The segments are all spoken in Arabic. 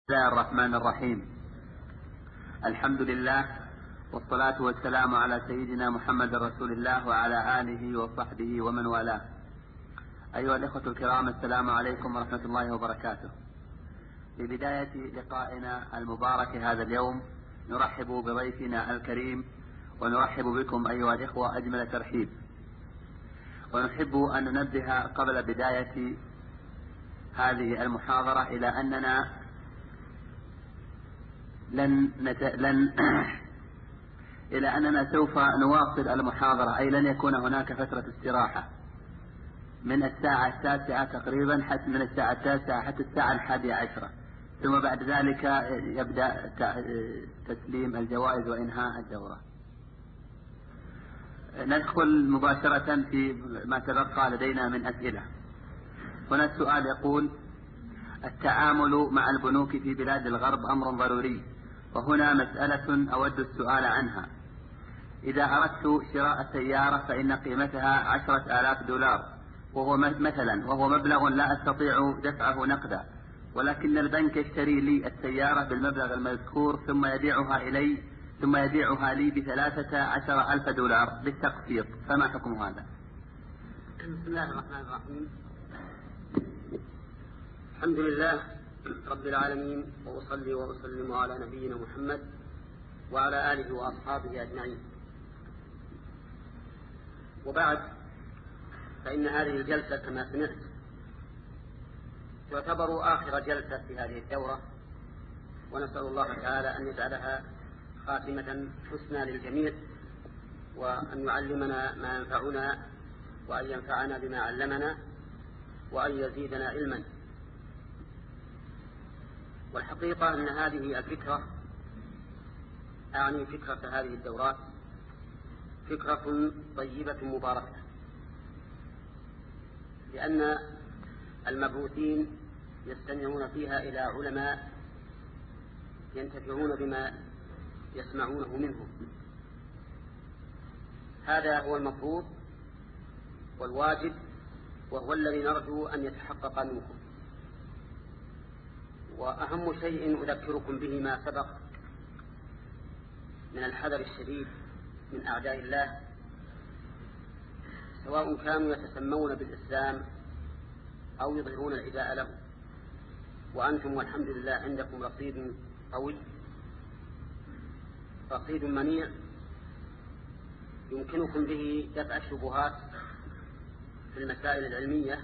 بسم الله الرحمن الرحيم. الحمد لله والصلاة والسلام على سيدنا محمد رسول الله وعلى آله وصحبه ومن والاه. أيها الإخوة الكرام، السلام عليكم ورحمة الله وبركاته. في بداية لقائنا المبارك هذا اليوم نرحب بضيفنا الكريم ونرحب بكم أيها الإخوة أجمل ترحيب، ونحب أن ننبه قبل بداية هذه المحاضرة إلى أننا إلى أننا سوف نواصل المحاضرة، أي لن يكون هناك فترة استراحة من الساعة 9 تقريبا، حتى من الساعة 9 حتى الساعة 11، ثم بعد ذلك يبدأ تسليم الجوائز وإنهاء الدورة. ندخل مباشرة في ما تبقى لدينا من أسئلة. هنا السؤال يقول: التعامل مع البنوك في بلاد الغرب أمر ضروري، وهنا مسألة أود السؤال عنها. إذا أردت شراء سيارة فإن قيمتها 10,000 دولار، وهو مبلغ لا أستطيع دفعه نقدا، ولكن البنك يشتري لي السيارة بالمبلغ المذكور ثم يبيعها لي ب13,000 دولار بالتقسيط، فما حكم هذا؟ بسم الله الرحمن الرحيم. الحمد لله رب العالمين، وأصلي وأسلم على نبينا محمد وعلى آله وأصحابه أجمعين، وبعد، فإن هذه الجلسة كما سمعت تعتبر آخر جلسة في هذه الدورة، ونسأل الله تعالى أن يجعلها خاتمة حسنى للجميع، وأن يعلمنا ما ينفعنا، وأن ينفعنا بما علمنا، وأن يزيدنا علما. والحقيقة أن هذه الفكرة، أعني فكرة هذه الدورات، فكرة طيبة مباركة، لأن المبعوثين يستمعون فيها إلى علماء ينتفعون بما يسمعونه منهم. هذا هو المفروض والواجب، وهو الذي نرجو أن يتحقق منكم. وأهم شيء أذكركم به ما سبق من الحذر الشديد من أعداء الله، سواء كانوا يتسمون بالإسلام أو يظهرون العداء له، وأنتم والحمد لله عندكم رصيد قوي، رصيد منيع يمكنكم به دفع الشبهات في المسائل العلمية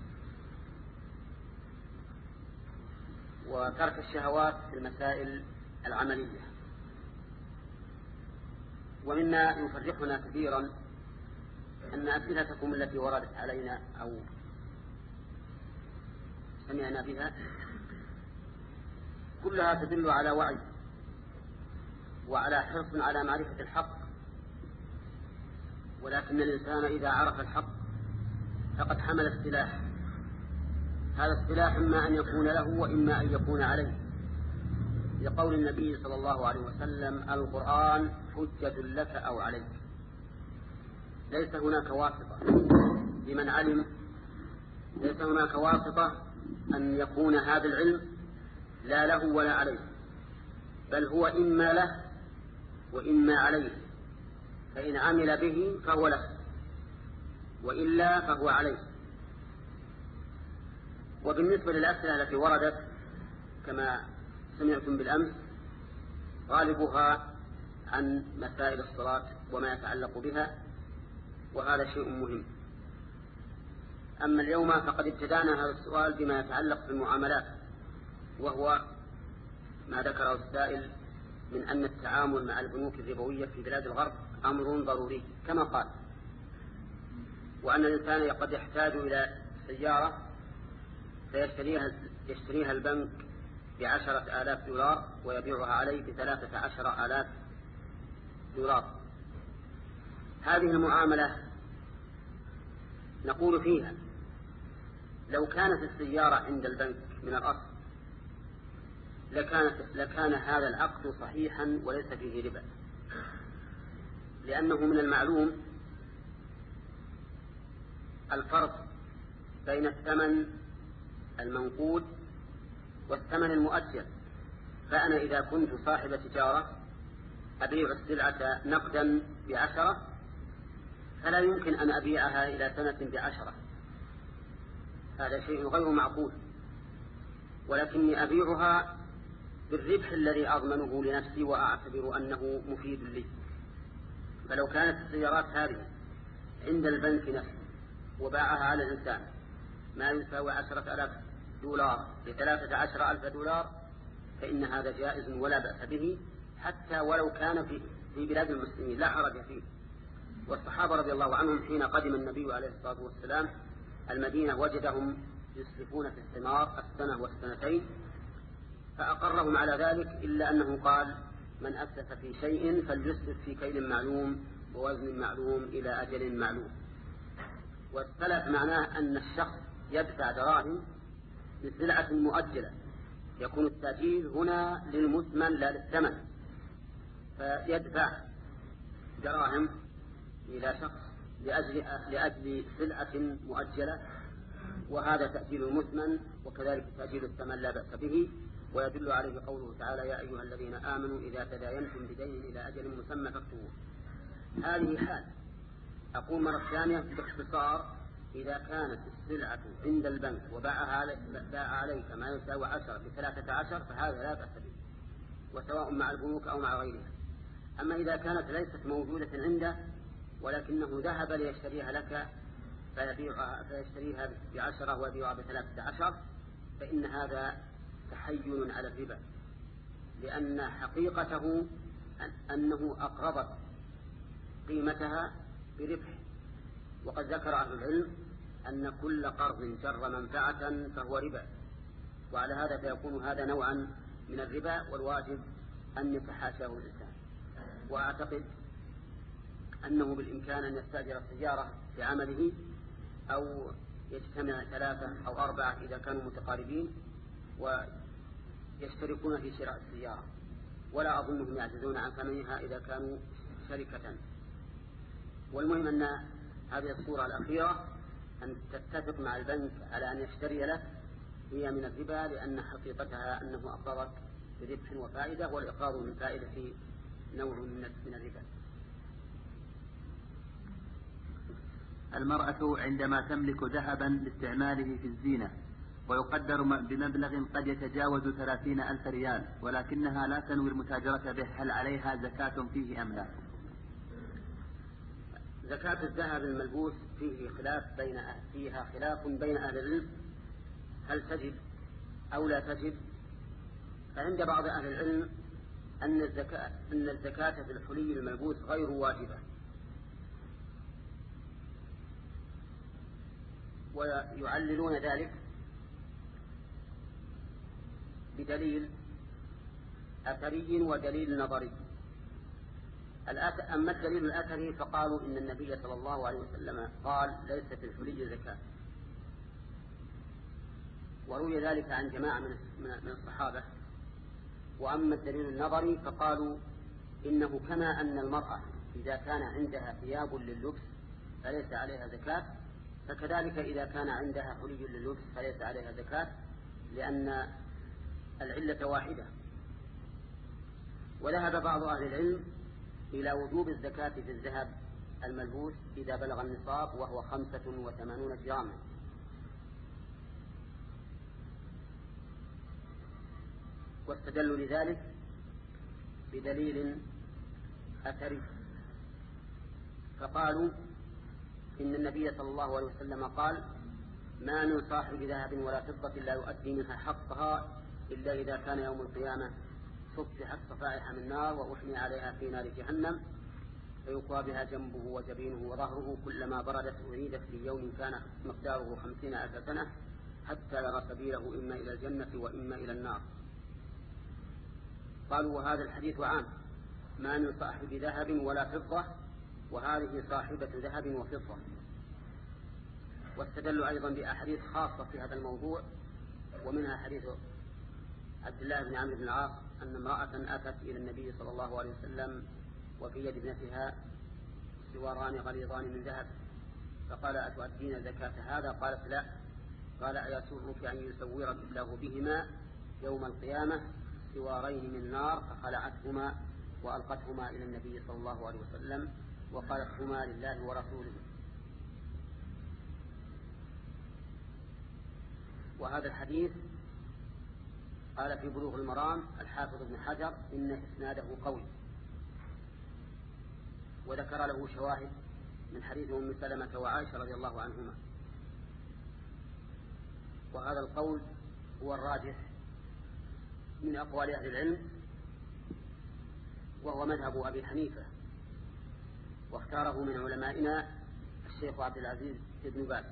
وترك الشهوات في المسائل العملية. ومما يفرحنا كثيرا أن أسئلتكم التي وردت علينا أو سمعنا بها كلها تدل على وعي وعلى حرص على معرفة الحق، ولكن الإنسان إذا عرف الحق فقد حمل السلاح. هذا السلاح إما أن يكون له وإما أن يكون عليه، لقول النبي صلى الله عليه وسلم: القرآن حجة لك أو عليك. ليس هناك واسطة لمن علم، ليس هناك واسطة أن يكون هذا العلم لا له ولا عليه، بل هو إما له وإما عليه، فإن عمل به فهو له، وإلا فهو عليه. وبالنسبة للأسئلة التي وردت كما سمعتم بالأمس، غالبها عن مسائل الصلاة وما يتعلق بها، وهذا شيء مهم. أما اليوم فقد ابتدأنا هذا السؤال بما يتعلق بالمعاملات، وهو ما ذكره السائل من أن التعامل مع البنوك الربوية في بلاد الغرب أمر ضروري كما قال، وأن الإنسان قد يحتاج إلى سيارة فيشتريها البنك ب10,000 دولار ويبيعها عليه ب13,000 دولار. هذه المعاملة نقول فيها: لو كانت السيارة عند البنك من الأصل لكان هذا العقد صحيحا وليس فيه ربا، لأنه من المعلوم الفرق بين الثمن المنقود والثمن المؤجل. فأنا إذا كنت صاحب تجارة أبيع السلعة نقدا ب10 فلا يمكن أن أبيعها إلى سنة ب10، هذا شيء غير معقول، ولكني أبيعها بالربح الذي أضمنه لنفسي وأعتبر أنه مفيد لي. فلو كانت السيارات هذه عند البنك نفسه وباعها على الإنسان ما يساوي 10,000 دولار ب13,000 دولار فإن هذا جائز ولا بأس به، حتى ولو كان في بلاد المسلمين لا حرج فيه. والصحابة رضي الله عنهم حين قدم النبي عليه الصلاة والسلام المدينة وجدهم يسلفون في الثمار السنة والسنتين فأقرهم على ذلك، إلا أنه قال: من أسلف في شيء فليسلف في كيل معلوم ووزن معلوم إلى أجل معلوم. والسلف معناه أن الشخص يدفع دراهم لسلعة مؤجلة، يكون التأجيل هنا للمثمن لا للثمن، فيدفع دراهم إلى شخص لأجل سلعة مؤجلة، وهذا تأجيل المثمن وكذلك تأجيل الثمن لا بأس به. ويدل عليه قوله تعالى: يا أيها الذين آمنوا إذا تداينتم بدين إلى أجل مسمى فاكتبوه. هذه حال. أقول مرة ثانية باختصار: إذا كانت السلعة عند البنك وباع عليك ما يساوي 10 ب13 فهذا لا بأس به، وسواء مع البنوك أو مع غيرها. أما إذا كانت ليست موجودة عنده ولكنه ذهب ليشتريها لك فيشتريها ب10 ويبيعها ب13 فإن هذا تحيل على الربا، لأن حقيقته أنه أقرضت قيمتها بربح. وقد ذكر أهل العلم أن كل قرض جر منفعة فهو ربا، وعلى هذا فيكون هذا نوعا من الربا، والواجب أن يتحاشاه الإنسان. وأعتقد أنه بالإمكان أن يستأجر سيارة لعمله أو يجتمع 3 أو 4 إذا كانوا متقاربين ويشتركون في شراء السيارة، ولا أظنهم يعجزون عن ثمنها إذا كانوا شركة. والمهم أن هذه الصورة الأخيرة أن تتفق مع البنك على أن يشتري لك هي من الربا، لأن حقيقتها أنه أقرضك بربح وفائدة، والإقراض من فائدة نوع من الربا. المرأة عندما تملك ذهبا لاستعماله في الزينة ويقدر بمبلغ قد يتجاوز 30,000 ريال ولكنها لا تنوي المتاجرة به، هل عليها زكاة فيه أم لا؟ زكاة الذهب الملبوس فيها خلاف بين أهل العلم، هل تجب أو لا تجب. فعند بعض أهل العلم أن الزكاة في الحلي الملبوس غير واجبة، ويعللون ذلك بدليل أثري ودليل نظري. أما الدليل الأثري فقالوا إن النبي صلى الله عليه وسلم قال: ليس في الحلي زكاة، وروي ذلك عن جماعة من الصحابة. وأما الدليل النظري فقالوا إنه كما أن المرأة إذا كان عندها ثياب لللبس فليس عليها زكاة، فكذلك إذا كان عندها حلي لللبس فليس عليها زكاة، لأن العلة واحدة. وذهب بعض أهل العلم إلى وجوب الزكاة في الذهب الملبوس إذا بلغ النصاب وهو 85 جراما. واستدلوا لذلك بدليل أثري، فقالوا إن النبي صلى الله عليه وسلم قال: ما من صاحب ذهب ولا فضة لا يؤدي منها حقها إلا إذا كان يوم القيامة صفحت صفائح من نار وأحمي عليها في نار جهنم فيقوى بها جنبه وجبينه وظهره كلما بردت أعيدت في يوم كان مقداره 50,000 سنة حتى يرى سبيله إما إلى الجنة وإما إلى النار. قالوا: وهذا الحديث عام، ما من صاحب ذهب ولا فضة، وهذه صاحبة ذهب وفضة. واستدلوا أيضا بأحاديث خاصة في هذا الموضوع، ومنها حديث عبد الله بن عمرو بن العاص أن امرأة أتت إلى النبي صلى الله عليه وسلم وفي يد ابنتها سواران غليظان من ذهب، فقال: أتؤدين زكاة هذا؟ قالت: لا. قال: أيسرك أن يسورك الله بهما يوم القيامة سوارين من نار فخلعتهما وألقتهما إلى النبي صلى الله عليه وسلم وقالت هما لله ورسوله. وهذا الحديث قال في بلوغ المرام الحافظ ابن حجر إن إسناده قوي، وذكر له شواهد من حديث أم سلمة وعائشة رضي الله عنهما. وهذا القول هو الراجح من أقوال أهل العلم، وهو مذهب أبي حنيفة، واختاره من علمائنا الشيخ عبد العزيز بن باز.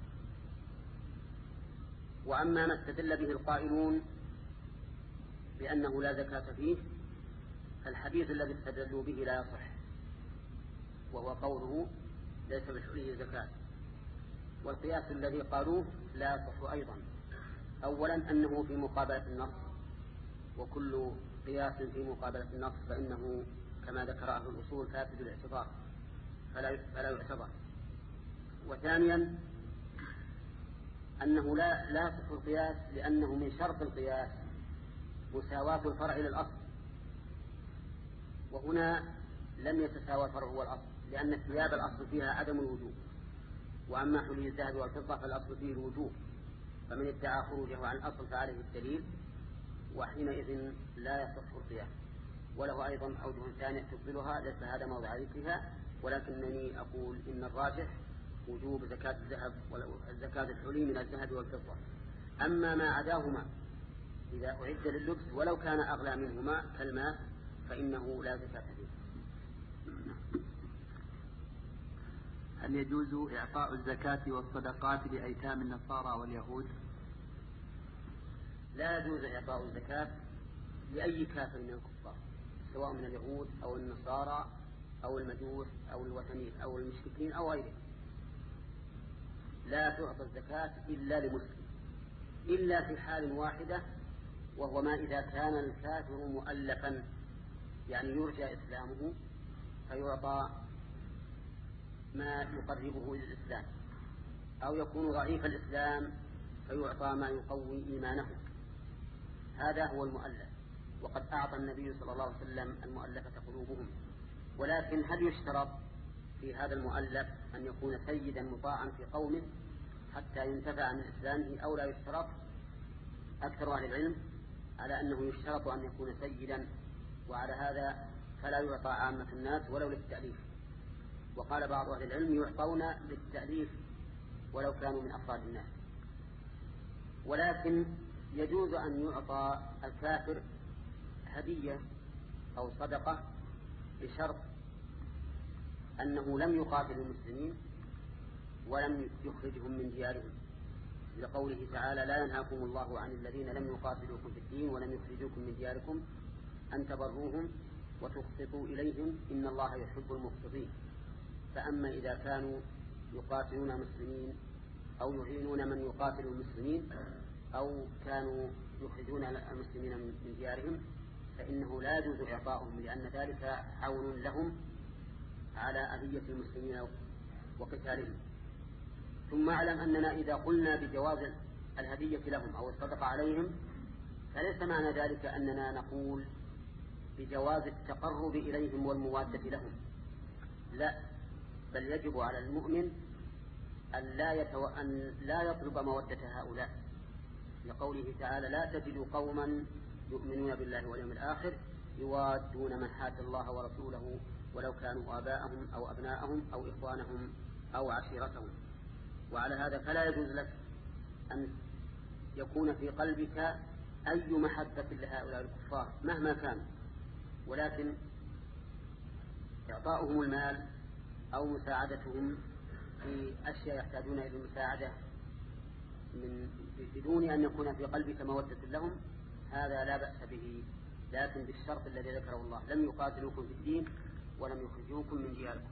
وأما ما استدل به القائلون بأنه لا زكاة فيه فالحديث الذي استدلوا به لا يصح، وهو قوله ليس بالحلي زكاة. والقياس الذي قالوه لا يصح أيضا. أولا أنه في مقابلة النص، وكل قياس في مقابلة النص فإنه كما ذكر أهل الأصول فاسد الاعتبار فلا يعتبر. وثانيا أنه لا يصح القياس لأنه من شرط القياس مساواة الفرع للأصل، وهنا لم يتساوى الفرع والأصل، لأن الثياب الأصل فيها عدم الوجوب، وأما حلي الذهب والفضة فالأصل فيه الوجوب، فمن ادعى خروجه عن الأصل فعليه الدليل، وحينئذ لا يصح القياس. وله أيضا أوجه ثانية تفضلها، ليس هذا موضع ذكرها، ولكنني أقول إن الراجح وجوب زكاة الذهب زكاة الحلي من الذهب والفضة. أما ما عداهما إذا أعد لللبس ولو كان أغلى منهما كالماء فإنه لا زكاة فيه. هل يجوز إعطاء الزكاة والصدقات لأيتام النصارى واليهود؟ لا يجوز إعطاء الزكاة لأي كافر من الكفار، سواء من اليهود أو النصارى أو المجوس أو الوثنيين أو المشركين أو غيرهم. لا تعطى الزكاة إلا لمسلم، إلا في حال واحدة، وهو ما إذا كان الكافر مؤلفا، يعني يرجى إسلامه فيعطى ما يقربه إلى الإسلام، أو يكون ضعيف الإسلام فيعطى ما يقوي إيمانه. هذا هو المؤلف، وقد أعطى النبي صلى الله عليه وسلم المؤلفة قلوبهم. ولكن هل يشترط في هذا المؤلف أن يكون سيدا مطاعا في قومه حتى ينتفع من إسلامه، أو لا يشترط؟ أكثر أهل العلم على أنه يشترط أن يكون سيدا، وعلى هذا فلا يعطى عامة الناس ولو للتأليف. وقال بعض أهل العلم يعطون للتأليف ولو كانوا من أفراد الناس. ولكن يجوز أن يعطى الكافر هدية أو صدقة بشرط أنه لم يقاتل المسلمين ولم يخرجهم من ديارهم، لقوله تعالى لا ينهاكم الله عن الذين لم يقاتلوكم في الدين ولم يخرجوكم من دياركم أن تبروهم وتقسطوا إليهم إن الله يحب المقسطين. فأما إذا كانوا يقاتلون مسلمين أو يعينون من يقاتل المسلمين أو كانوا يخرجون المسلمين من ديارهم فإنه لا يجوز إعطاؤهم، لأن ذلك عون لهم على أذية المسلمين وقتالهم. ثم اعلم أننا إذا قلنا بجواز الهدية لهم أو الصدقة عليهم فليس معنى ذلك أننا نقول بجواز التقرب إليهم والموادة لهم، لا، بل يجب على المؤمن أن لا يطلب مودة هؤلاء، لقوله تعالى لا تجد قوما يؤمنون بالله واليوم الآخر يوادون من حاد الله ورسوله ولو كانوا آباءهم أو أبناءهم أو إخوانهم أو عشيرتهم. وعلى هذا فلا يجوز لك أن يكون في قلبك أي محبة لهؤلاء الكفار مهما كان، ولكن إعطاؤهم المال أو مساعدتهم في أشياء يحتاجون إلى المساعدة بدون أن يكون في قلبك مودة لهم هذا لا بأس به، لكن بالشرط الذي ذكره الله لم يقاتلوكم في الدين ولم يخرجوكم من دياركم.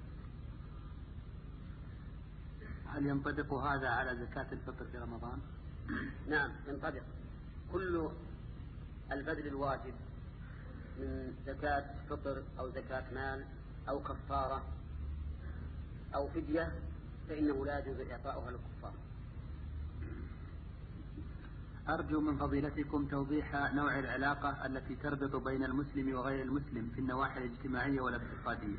هل ينطبق هذا على زكاة الفطر في رمضان؟ نعم ينطبق. كل البذل الواجب من زكاة فطر أو زكاة مال أو كفارة أو فدية فإنه لا يجوز إعطاؤها للكفار. أرجو من فضيلتكم توضيح نوع العلاقة التي تربط بين المسلم وغير المسلم في النواحي الاجتماعية والاقتصادية.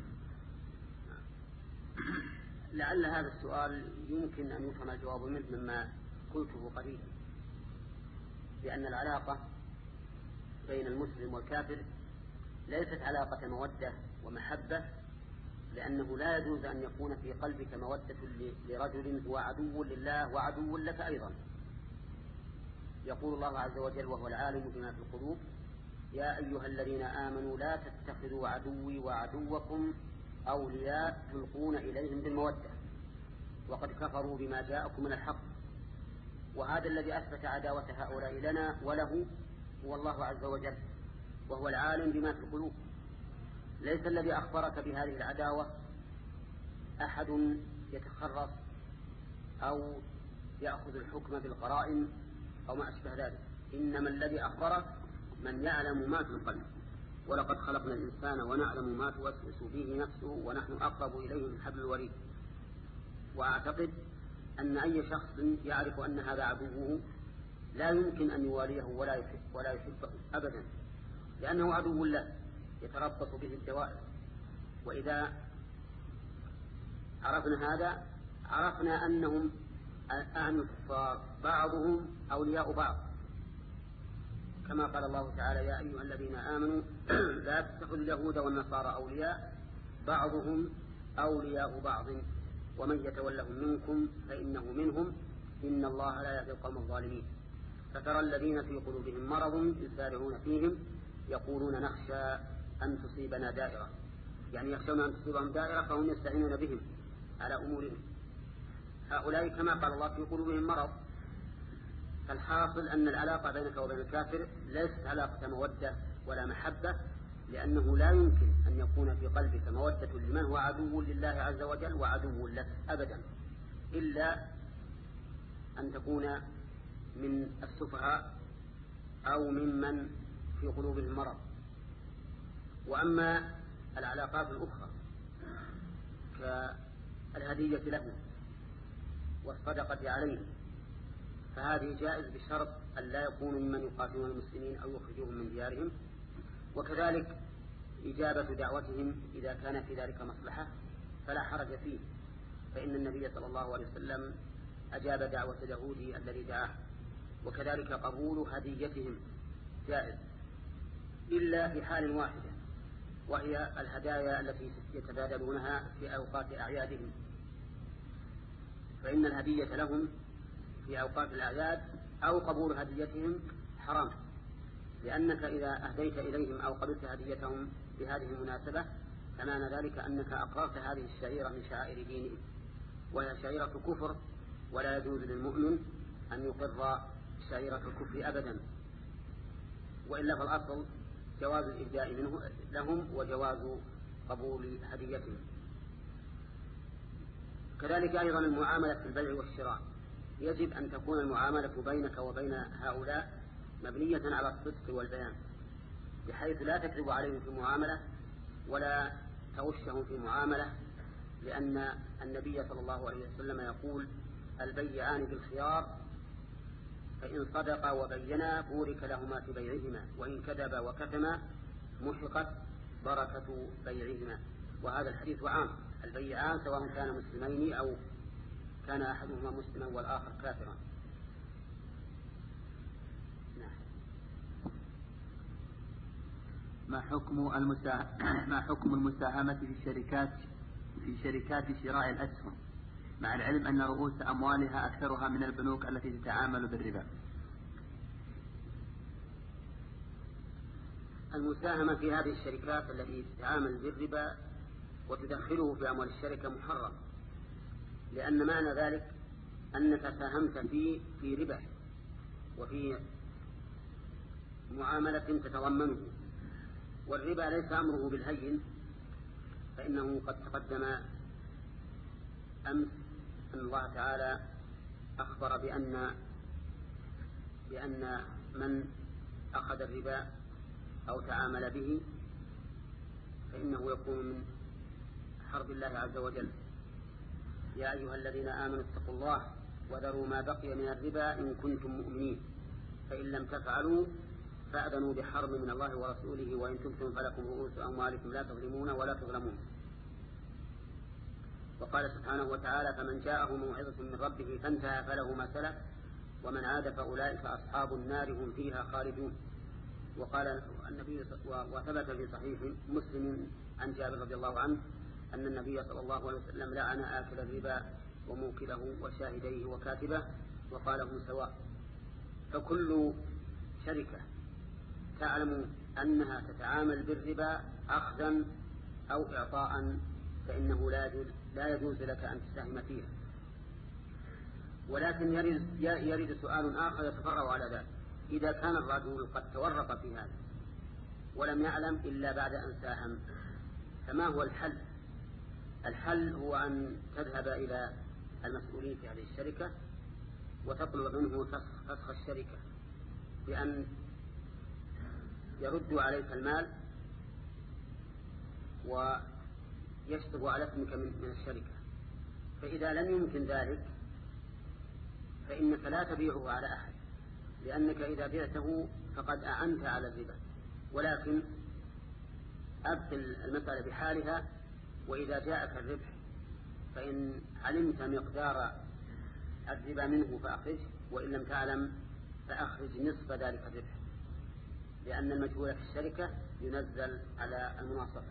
لعل هذا السؤال يمكن أن يفهم الجواب منه مما قلته قريبا، لأن العلاقة بين المسلم والكافر ليست علاقة مودة ومحبة، لأنه لا يجوز أن يكون في قلبك مودة لرجل هو عدو لله وعدو لك أيضا. يقول الله عز وجل وهو العالم بما في القلوب: يا أيها الذين آمنوا لا تتخذوا عدوي وعدوكم أولياء تلقون إليهم بالمودة وقد كفروا بما جاءكم من الحق. وهذا الذي أثبت عداوة هؤلاء لنا وله هو الله عز وجل، وهو العالم بما في القلوب. ليس الذي أخبرك بهذه العداوة أحد يتخرص أو يأخذ الحكم بالقرائن أو ما أشبه ذلك، إنما الذي أخبرك من يعلم ما في القلب. ولقد خلقنا الإنسان ونعلم ما توسوس به نفسه ونحن أقرب إليه من حبل الوريد. وأعتقد أن أي شخص يعرف أن هذا عدوه لا يمكن أن يواليه ولا يحبه أبدا، لأنه عدو له يتربص به الدوائر. وإذا عرفنا هذا عرفنا أنهم أهل الكفار بعضهم أولياء بعض، كما قال الله تعالى: يا أيها الذين آمنوا لا تتخذوا اليهود والنصارى أولياء بعضهم أولياء بعض ومن يتولهم منكم فإنه منهم إن الله لا يهدي القوم الظالمين. فترى الذين في قلوبهم مرض يسارعون فيهم يقولون نخشى أن تصيبنا دائرة، يعني يخشون أن تصيبهم دائرة فهم يستعينون بهم على أمورهم. هؤلاء كما قال الله في قلوبهم مرض. فالحاصل أن العلاقة بينك وبين الكافر ليست علاقة مودة ولا محبة، لأنه لا يمكن أن يكون في قلبك مودة لمن هو عدو لله عز وجل وعدو لك أبدا، إلا أن تكون من السفهاء أو ممن في قلوبهم مرض. وأما العلاقات الأخرى كالهدية له والصدقة عليه فهذه جائز بشرط أن لا يكونوا ممن يقاتلون المسلمين أو يخرجوهم من ديارهم، وكذلك إجابة دعوتهم إذا كان في ذلك مصلحة فلا حرج فيه، فإن النبي صلى الله عليه وسلم أجاب دعوة اليهودي الذي دعاه. وكذلك قبول هديتهم جائز إلا في حال واحدة، وهي الهدايا التي يتبادلونها في أوقات أعيادهم، فإن الهدية لهم في أوقات الأعياد أو قبول هديتهم حرام، لأنك إذا أهديت إليهم أو قبلت هديتهم بهذه المناسبة فمعنى ذلك أنك أقررت هذه الشعيرة من شعائر دينهم، وهي شعيرة كفر، ولا يجوز للمؤمن أن يقر شعيرة الكفر أبدا، وإلا فالأصل جواز الإهداء منه لهم وجواز قبول هديتهم. كذلك أيضا المعاملة في البيع والشراء، يجب أن تكون المعاملة بينك وبين هؤلاء مبنية على الصدق والبيان، بحيث لا تكذب عليهم في معاملة ولا توشهم في معاملة، لأن النبي صلى الله عليه وسلم يقول: البيعان بالخيار فإن صدقا وبينا بورك لهما في بيعهما وإن كذبا وكتما محقت بركة بيعهما. وهذا الحديث عام، البيعان سواء كان مسلمين أو كان أحدهما مسلما والآخر كافرا. ما حكم المساهمة في شركات شراء الأسهم، مع العلم أن رؤوس أموالها أكثرها من البنوك التي تتعامل بالربا؟ المساهمة في هذه الشركات التي تتعامل بالربا وتدخله في أموال الشركة محرم، لأن معنى ذلك أنك ساهمت في ربح وفي معاملة تتضمنه، والربا ليس أمره بالهين، فإنه قد تقدم أمس أن الله تعالى أخبر بأن من أخذ الربا أو تعامل به فإنه يكون من حرب الله عز وجل: يا أيها الذين آمنوا اتقوا الله وذروا ما بقي من الربا إن كنتم مؤمنين. فإن لم تفعلوا فأذنوا بحرب من الله ورسوله وإن تبتم فلكم رؤوس أموالكم لا تظلمون ولا تظلمون. وقال سبحانه وتعالى فمن جاءه موعظة من ربه فانتهى فله ما سلف ومن عاد فأولئك أصحاب النار هم فيها خالدون. وقال النبي وثبت في صحيح مسلم عن جابر رضي الله عنه أن النبي صلى الله عليه وسلم لعن آكل الربا وموكله وشاهديه وكاتبه وقال هم سواء. فكل شركة تعلم أنها تتعامل بالربا أخذا أو إعطاء فإنه لا يجوز لك أن تساهم فيها. ولكن يرد سؤال آخر يتفرع على ذلك: إذا كان الرجل قد تورط في هذا ولم يعلم إلا بعد أن ساهم فما هو الحل؟ الحل هو أن تذهب إلى المسؤولين في هذه الشركة وتطلب منه فسخ الشركة بأن يردوا عليك المال ويشطب على اسمك من الشركة. فإذا لم يمكن ذلك فإنك لا تبيعه على أحد، لأنك إذا بعته فقد أعنت على الربا، ولكن أبطل المسألة بحالها. وإذا جاءك الربح فإن علمت مقدار الربا منه فأخرج، وإن لم تعلم فأخرج نصف ذلك الربح، لأن المجهول في الشركة ينزل على المناصفة.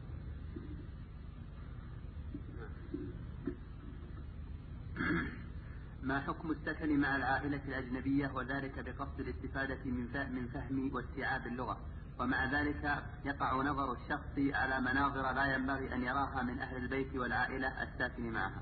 ما حكم السكن مع العائلة الأجنبية وذلك بقصد الاستفادة من فهم واستيعاب اللغة، ومع ذلك يقع نظر الشخص على مناظر لا ينبغي أن يراها من أهل البيت والعائلة الساكن معها؟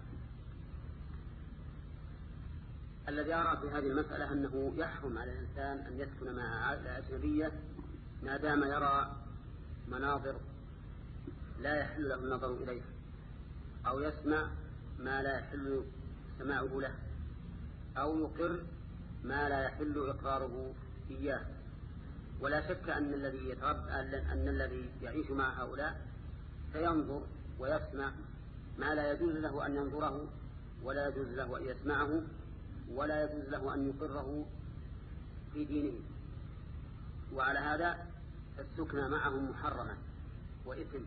الذي أرى في هذه المسألة أنه يحرم على الإنسان أن يسكن مع عائلة أجنبية ما دام يرى مناظر لا يحل له النظر إليها، أو يسمع ما لا يحل سماعه له، أو يقر ما لا يحل إقراره إياه. ولا شك أن الذي يعيش مع هؤلاء سينظر ويسمع ما لا يجوز له أن ينظره، ولا يجوز له أن يسمعه، ولا يجوز له أن يقره في دينه. وعلى هذا السكن معهم محرما وإثم.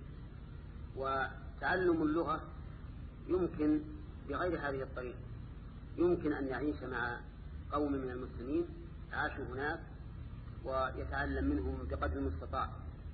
وتعلم اللغة يمكن بغير هذه الطريقة، يمكن أن يعيش مع قوم من المسلمين عاشوا هناك ويتعلم منهم بقدر المستطاع.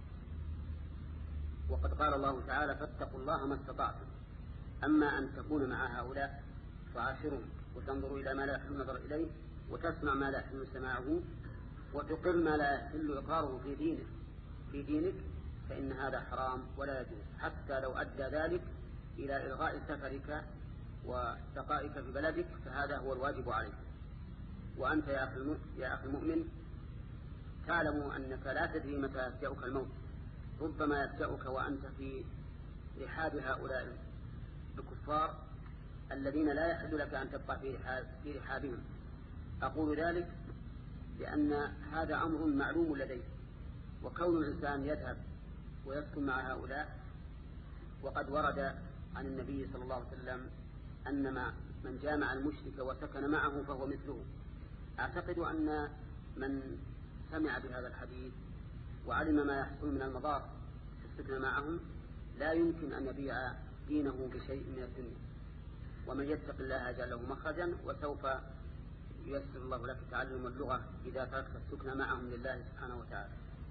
وقد قال الله تعالى فاتقوا الله ما استطعتم. أما أن تكون مع هؤلاء تعاشرهم وتنظر إلى ما لا يحل النظر إليه، وتسمع ما لا يحل سماعه، وتقر ما لا يحل إقراره في دينك، فإن هذا حرام ولا يجوز، حتى لو أدى ذلك إلى إلغاء سفرك وبقائك في بلدك، فهذا هو الواجب عليك. وأنت يا أخي المؤمن تعلم أنك لا تدري متى يفجأك الموت، ربما يفجأك وأنت في رحاب هؤلاء الكفار الذين لا يحل لك أن تبقى في رحابهم. أقول ذلك لأن هذا أمر معلوم لدي، وكون الإنسان يذهب ويسكن مع هؤلاء، وقد ورد عن النبي صلى الله عليه وسلم أن من جامع المشرك وسكن معه فهو مثله. أعتقد أن من سمع بهذا الحديث وعلم ما يحصل من المضار في السكن معهم لا يمكن أن يبيع دينه بشيء من الدنيا. ومن يتق الله يجعل له مخرجا، وسوف ييسر الله لك تعلم اللغة إذا تركت السكن معهم لله سبحانه وتعالى.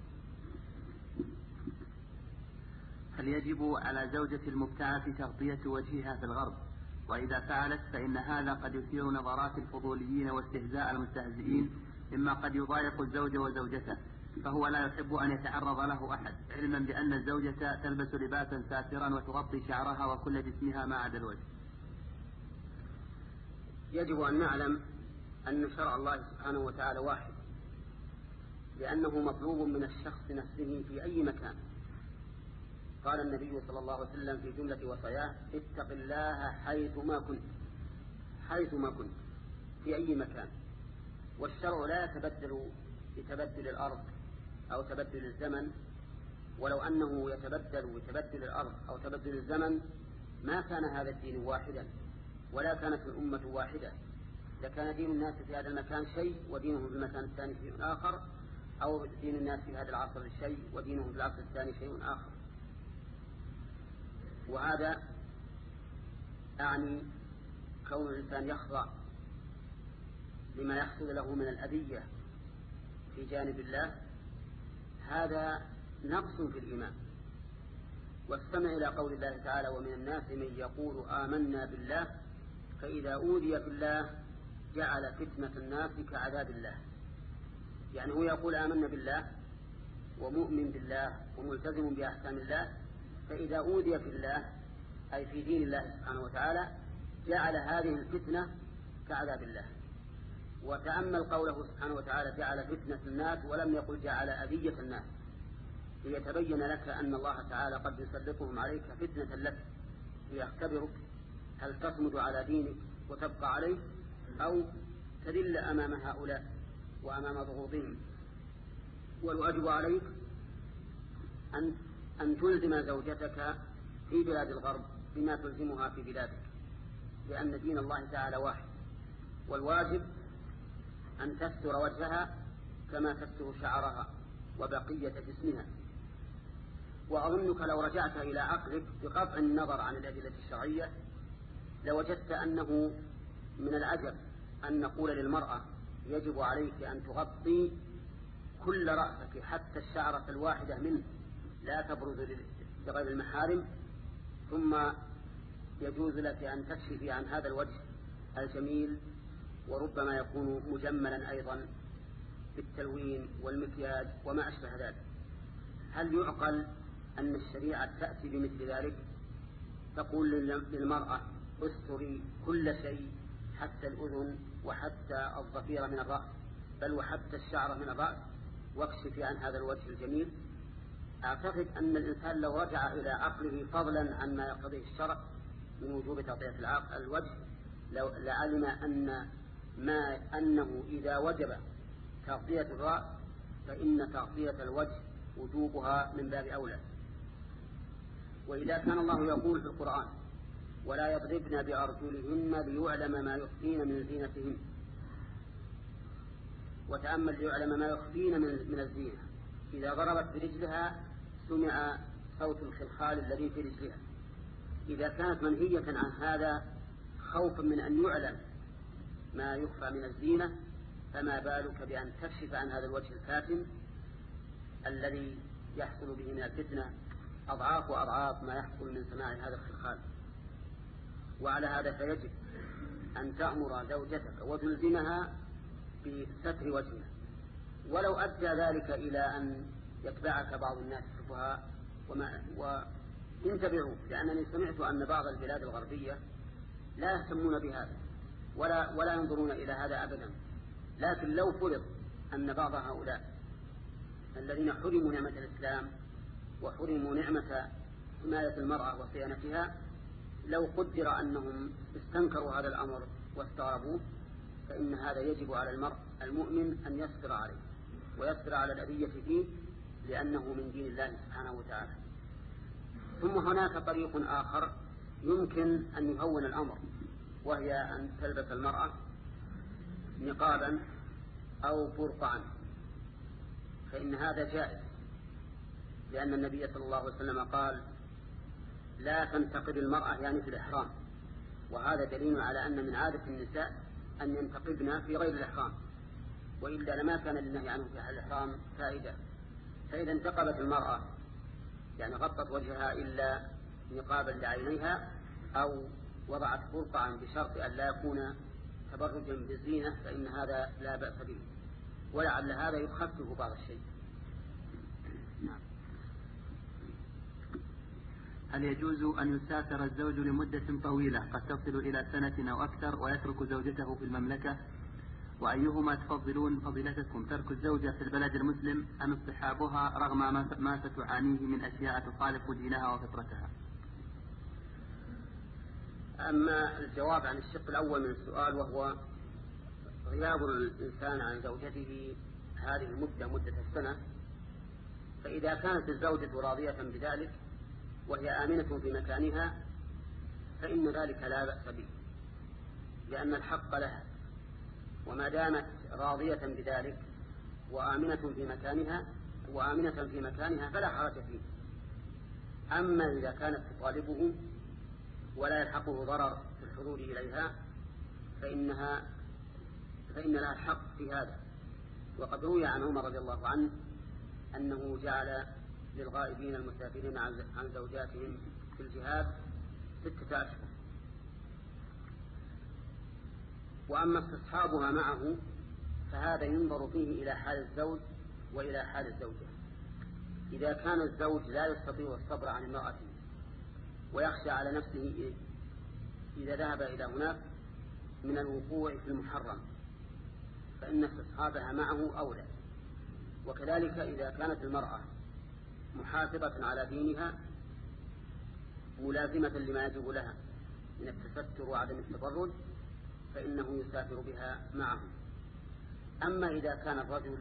هل يجب على زوجة المبتعة تغطية وجهها في الغرب؟ وإذا فعلت فإن هذا قد يثير نظرات الفضوليين واستهزاء المستهزئين، مما قد يضايق الزوج وزوجته، فهو لا يحب أن يتعرض له أحد، علما بأن الزوجة تلبس لباسا ساترا وتغطي شعرها وكل جسمها ما عدا الوجه. يجب أن نعلم أن شرع الله سبحانه وتعالى واحد، لأنه مطلوب من الشخص نفسه في أي مكان. قال النبي صلى الله عليه وسلم في جملة وصاياه اتق الله حيثما كنت في أي مكان. والشرع لا يتبدل بتبدل الأرض أو تبدل الزمن، ولو أنه يتبدل الأرض أو تبدل الزمن ما كان هذا الدين واحدا ولا كانت الأمة واحدة، إذا كان دين الناس في هذا المكان شيء ودينهم في المكان الثاني شيء آخر، أو دين الناس في هذا العصر شيء ودينهم في العصر الثاني شيء آخر. وهذا أعني كون الإنسان يخضع لما يحصل له من الأذية في جانب الله، هذا نقص في الإيمان. واستمع إلى قول الله تعالى: ومن الناس من يقول آمنا بالله فإذا أوذي في الله جعل فتنة الناس كعذاب الله. يعني هو يقول آمنا بالله ومؤمن بالله وملتزم بأحكام الله، فإذا أوذي في الله أي في دين الله سبحانه وتعالى جعل هذه الفتنة كعذاب الله. وتأمل قوله سبحانه وتعالى: جعل فتنة الناس، ولم يقل جعل أذية الناس، ليتبين لك أن الله تعالى قد يسلطهم عليك فتنة لك ليختبرك هل تصمد على دينك وتبقى عليه أو تذل أمام هؤلاء وأمام ضغوطهم. والواجب عليك أن تلزم زوجتك في بلاد الغرب بما تلزمها في بلادك، لأن دين الله تعالى واحد. والواجب أن تستر وجهها كما تستر شعرها وبقية جسمها. وأظنك لو رجعت إلى عقلك بقطع النظر عن الأدلة الشرعية لوجدت أنه من العجب أن نقول للمرأة يجب عليك أن تغطي كل رأسك حتى الشعرة الواحدة منه لا تبرز لغير المحارم، ثم يجوز لك أن تكشفي عن هذا الوجه الجميل وربما يكون مجملا أيضا بالتلوين والمكياج وما أشبه ذلك. هل يعقل أن الشريعة تأتي بمثل ذلك؟ تقول للمرأة استري كل شيء حتى الأذن وحتى الظفير من الرأس، بل وحتى الشعر من الرأس، واكشفي عن هذا الوجه الجميل. أعتقد أن الإنسان لو رجع إلى عقله فضلا عن ما يقتضيه الشرع من وجوب تغطية الوجه لعلم أنه إذا وجب تغطية الرأس فإن تغطية الوجه وجوبها من باب أولى. وإذا كان الله يقول في القرآن: ولا يضربن بأرجلهن ليعلم ما يخفين من زينتهن، وتأمل ليعلم ما يخفين من الزينة، إذا ضربت برجلها سمع صوت الخلخال الذي في رجلها. إذا كانت منهية عن هذا خوفا من أن يعلم ما يخفى من الزينة، فما بالك بأن تكشف عن هذا الوجه الفاتن الذي يحصل به من الفتنة أضعاف وأضعاف ما يحصل من سماع هذا الخلخال. وعلى هذا فيجب أن تأمر زوجتك وتلزمها بستر وجهها، ولو أدى ذلك إلى أن يتبعك بعض الناس السفهاء. وانتبهوا، لأنني سمعت أن بعض البلاد الغربية لا يهتمون بهذا ولا ينظرون إلى هذا أبدا. لكن لو فرض أن بعض هؤلاء الذين حرموا نعمة الإسلام وحرموا نعمة حماية المرأة وصيانتها، لو قدر أنهم استنكروا هذا الأمر واستغربوه، فإن هذا يجب على المرء المؤمن أن يصبر عليه ويصبر على الأذية فيه، لأنه من دين الله سبحانه وتعالى. ثم هناك طريق آخر يمكن أن يهون الأمر، وهي أن تلبس المرأة نقابا أو برقعا، فإن هذا جائز، لأن النبي صلى الله عليه وسلم قال: لا تنتقب المرأة يعني في الإحرام. وهذا دليل على أن من عادة النساء أن ينتقبن في غير الإحرام، وإلا لما كان للنهي عنه في الإحرام فائدة. فإذا انتقبت المرأة يعني غطت وجهها إلا نقابا لعينيها، أو وضعت برقعا بشرط أن لا يكون تبرجا بالزينة، فإن هذا لا بأس به، ولعل هذا يخفف بعض الشيء. نعم. هل يجوز أن يسافر الزوج لمدة طويلة قد تصل إلى سنة أو أكثر ويترك زوجته في المملكة؟ وأيهما تفضلون فضيلتكم، ترك الزوجة في البلد المسلم أم اصطحابها رغم ما ستعانيه من أشياء تخالف دينها وفطرتها؟ أما الجواب عن الشق الأول من السؤال، وهو غياب الإنسان عن زوجته هذه المدة مدة السنة، فإذا كانت الزوجة راضية بذلك وهي آمنة في مكانها فإن ذلك لا بأس به، لأن الحق لها وما دامت راضية بذلك وآمنة في مكانها فلا حرج فيه. أما إذا كانت تطالبه ولا يلحقه ضرر في الحضور إليها فإن لها الحق في هذا. وقد روي عن عمر رضي الله عنه أنه جعل للغائبين المسافرين عن زوجاتهم في الجهاد 6 أشهر. وأما استصحابها معه فهذا ينظر فيه إلى حال الزوج وإلى حال الزوجة. إذا كان الزوج لا يستطيع الصبر عن امرأته ويخشى على نفسه إذا ذهب إلى هناك من الوقوع في المحرم فإن استصحابها معه أولى. وكذلك إذا كانت المرأة محافظة على دينها ملازمة لما يجب لها من التستر وعدم التبرج فإنه يسافر بها معه. أما إذا كان الرجل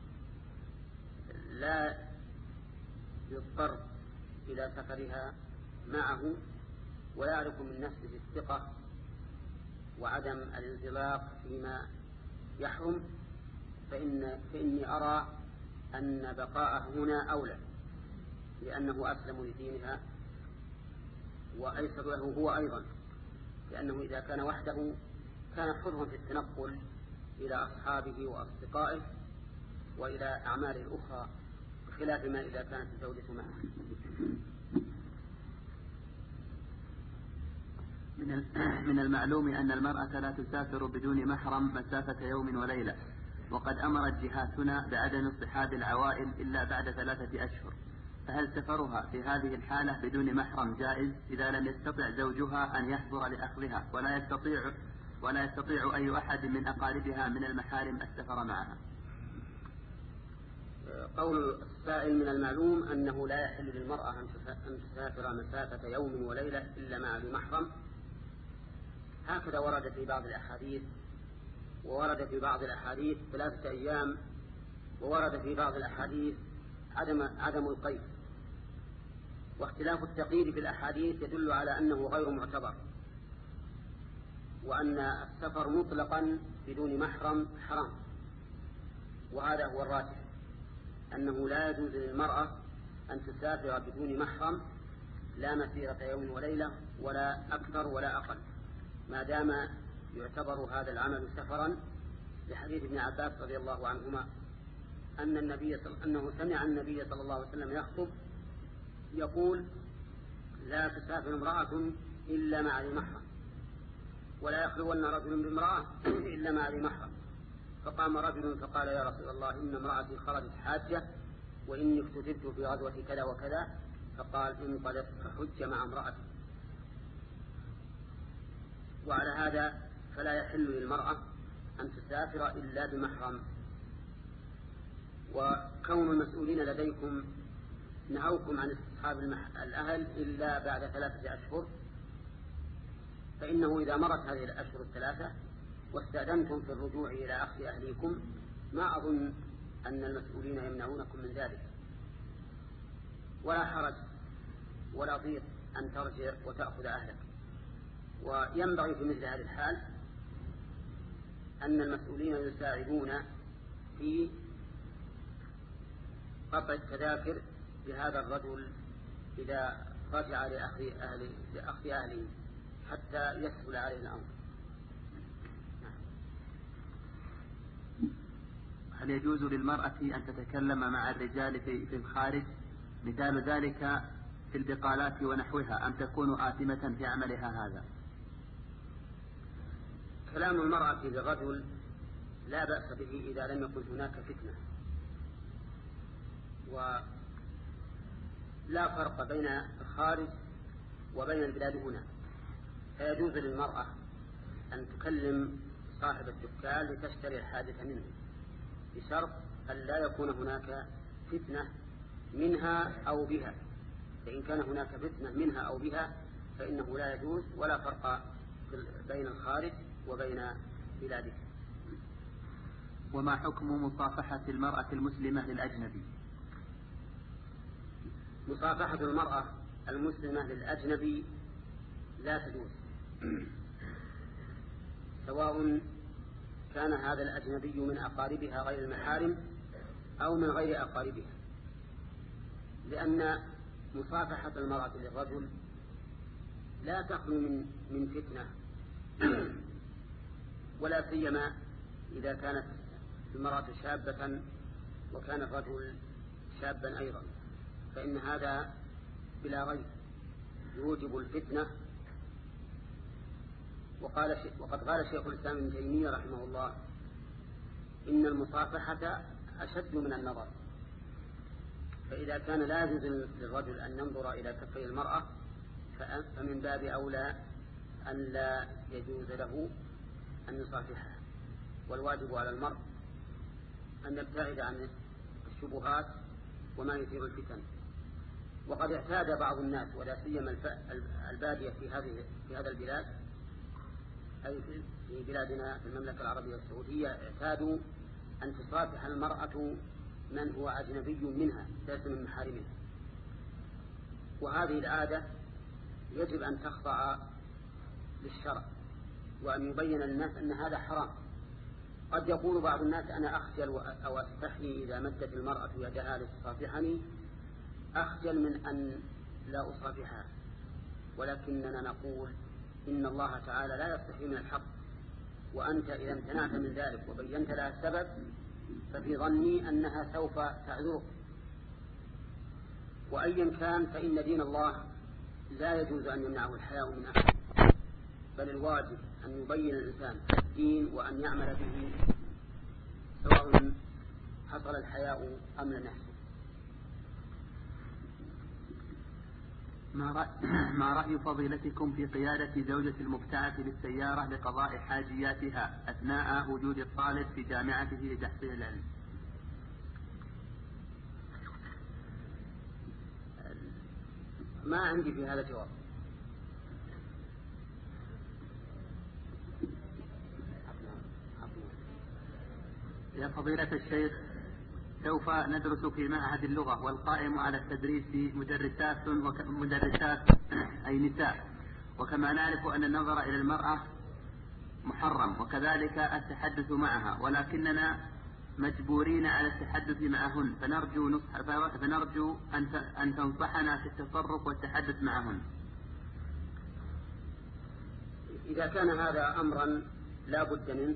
لا يضطر إلى سفرها معه ويعرف من نفسه الثقة وعدم الانزلاق فيما يحرم فإني أرى أن بقاءه هنا أولى، لأنه أسلم لدينها وأيسر له هو أيضا، لأنه إذا كان وحده كان حرا في التنقل إلى أصحابه وأصدقائه وإلى أعماله الأخرى بخلاف ما إذا كانت الزوجة معه. من المعلوم أن المرأة لا تسافر بدون محرم مسافة يوم وليلة، وقد أمرت جهاتنا بعدم اصطحاب العوائل إلا بعد 3 أشهر، فهل سفرها في هذه الحالة بدون محرم جائز إذا لم يستطع زوجها أن يحضر لأخذها ولا يستطيع أي أحد من أقاربها من المحارم السفر معها؟ قول السائل: من المعلوم أنه لا يحل للمرأة أن تسافر مسافة يوم وليلة إلا مع ذي محرم. هكذا ورد في بعض الأحاديث، وورد في بعض الأحاديث 3 أيام، وورد في بعض الأحاديث عدم القيد. واختلاف التقييد في الأحاديث يدل على أنه غير معتبر، وأن السفر مطلقا بدون محرم حرام. وهذا هو الراجح، أنه لا يجوز للمرأة أن تسافر بدون محرم لا مسيرة يوم وليلة ولا أكثر ولا أقل، ما دام يعتبر هذا العمل سفرا، لحديث ابن عباس رضي الله عنهما أنه سمع النبي صلى الله عليه وسلم يخطب يقول: لا تسافر امرأة إلا مع ذي محرم، ولا يخلون رجل بامرأة إلا مع ذي محرم. فقام رجل فقال: يا رسول الله، إن امرأتي خرجت حاجة وإني اكتتبت في غزوة كذا وكذا. فقال: انطلق فحج مع امرأتي. وعلى هذا فلا يحل للمرأة أن تسافر إلا بمحرم. وكون المسؤولين لديكم نهوكم عن استصحاب الأهل إلا بعد 3 أشهر، فإنه إذا مرت هذه الأشهر 3 واستأذنتم في الرجوع إلى أخذ أهليكم ما أظن أن المسؤولين يمنعونكم من ذلك، ولا حرج ولا ضيق أن ترجع وتأخذ أهلك. وينبغي في مثل هذه الحال أن المسؤولين يساعدون في قطع التذاكر لهذا الرجل إذا رجع لأخذ أهله حتى يسهل عليه الأمر. هل يجوز للمرأة أن تتكلم مع الرجال في الخارج، مثال ذلك في البقالات ونحوها، أم تكون آثمة في عملها هذا؟ كلام المرأة للرجل لا بأس به إذا لم يكن هناك فتنة، ولا فرق بين الخارج وبين البلاد هنا، فيجوز للمرأة أن تكلم صاحب الدكان لتشتري الحادث منه، بشرط أن لا يكون هناك فتنة منها أو بها. فإن كان هناك فتنة منها أو بها فإنه لا يجوز، ولا فرق بين الخارج وبين بلاده. وما حكم مصافحة المرأة المسلمة للأجنبي؟ مصافحة المرأة المسلمة للأجنبي لا تجوز، سواء كان هذا الأجنبي من أقاربها غير المحارم أو من غير أقاربها، لأن مصافحة المرأة للرجل لا تخلو من فتنة، ولا سيما إذا كانت المرأة شابة وكان الرجل شابا أيضا، فإن هذا بلا ريب يوجب الفتنة. وقد قال شيخ الإسلام ابن تيمية رحمه الله إن المصافحة أشد من النظر، فإذا كان لا يجوز للرجل أن ينظر إلى كفي المرأة فمن باب أولى أن لا يجوز له أن يصافحها. والواجب على المرء أن يبتعد عن الشبهات وما يثير الفتن. وقد اعتاد بعض الناس ولا سيما البادية في هذا البلاد، أي في بلادنا في المملكة العربية السعودية، اعتادوا أن تصافح المرأة من هو أجنبي منها ليس من محارمها، وهذه العادة يجب أن تخضع للشرع وأن يبين للناس أن هذا حرام. قد يقول بعض الناس أنا أخجل أو أستحي إذا مدت المرأة يدها لتصافحني، أخجل من أن لا أصافحها، ولكننا نقول إن الله تعالى لا يستحي من الحق، وأنت إذا امتنعت من ذلك وبينت لها السبب ففي ظني أنها سوف تعذرك. وأيا كان فإن دين الله لا يجوز أن يمنعه الحياء من أحد، بل الواجب أن يبين الإنسان الدين وأن يعمل به سواء حصل الحياء أم لم يحصل. ما رأي فضيلتكم في قيادة زوجة المبتعة بالسيارة لقضاء حاجياتها أثناء وجود الطالب في جامعته لتحصيل العلم؟ ما عندي في هذا جواب. يا فضيلة الشيخ، سوف ندرس في معهد اللغة، والقائم على التدريس مدرسات أي نساء، وكما نعرف أن النظر إلى المرأة محرم وكذلك التحدث معها، ولكننا مجبورين على التحدث معهن، فنرجو أن تنصحنا في التصرف والتحدث معهن. إذا كان هذا أمرا لا بد منه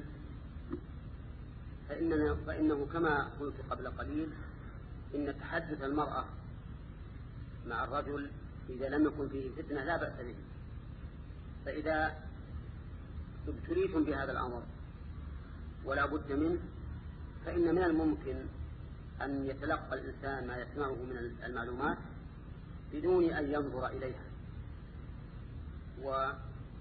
فإنه كما قلت قبل قليل إن تحدث المرأة مع الرجل إذا لم يكن فيه فتنة لا بأس به. فإذا ابتليتم بهذا الأمر ولا بد منه فإن من الممكن أن يتلقى الإنسان ما يسمعه من المعلومات بدون أن ينظر إليها، وإذ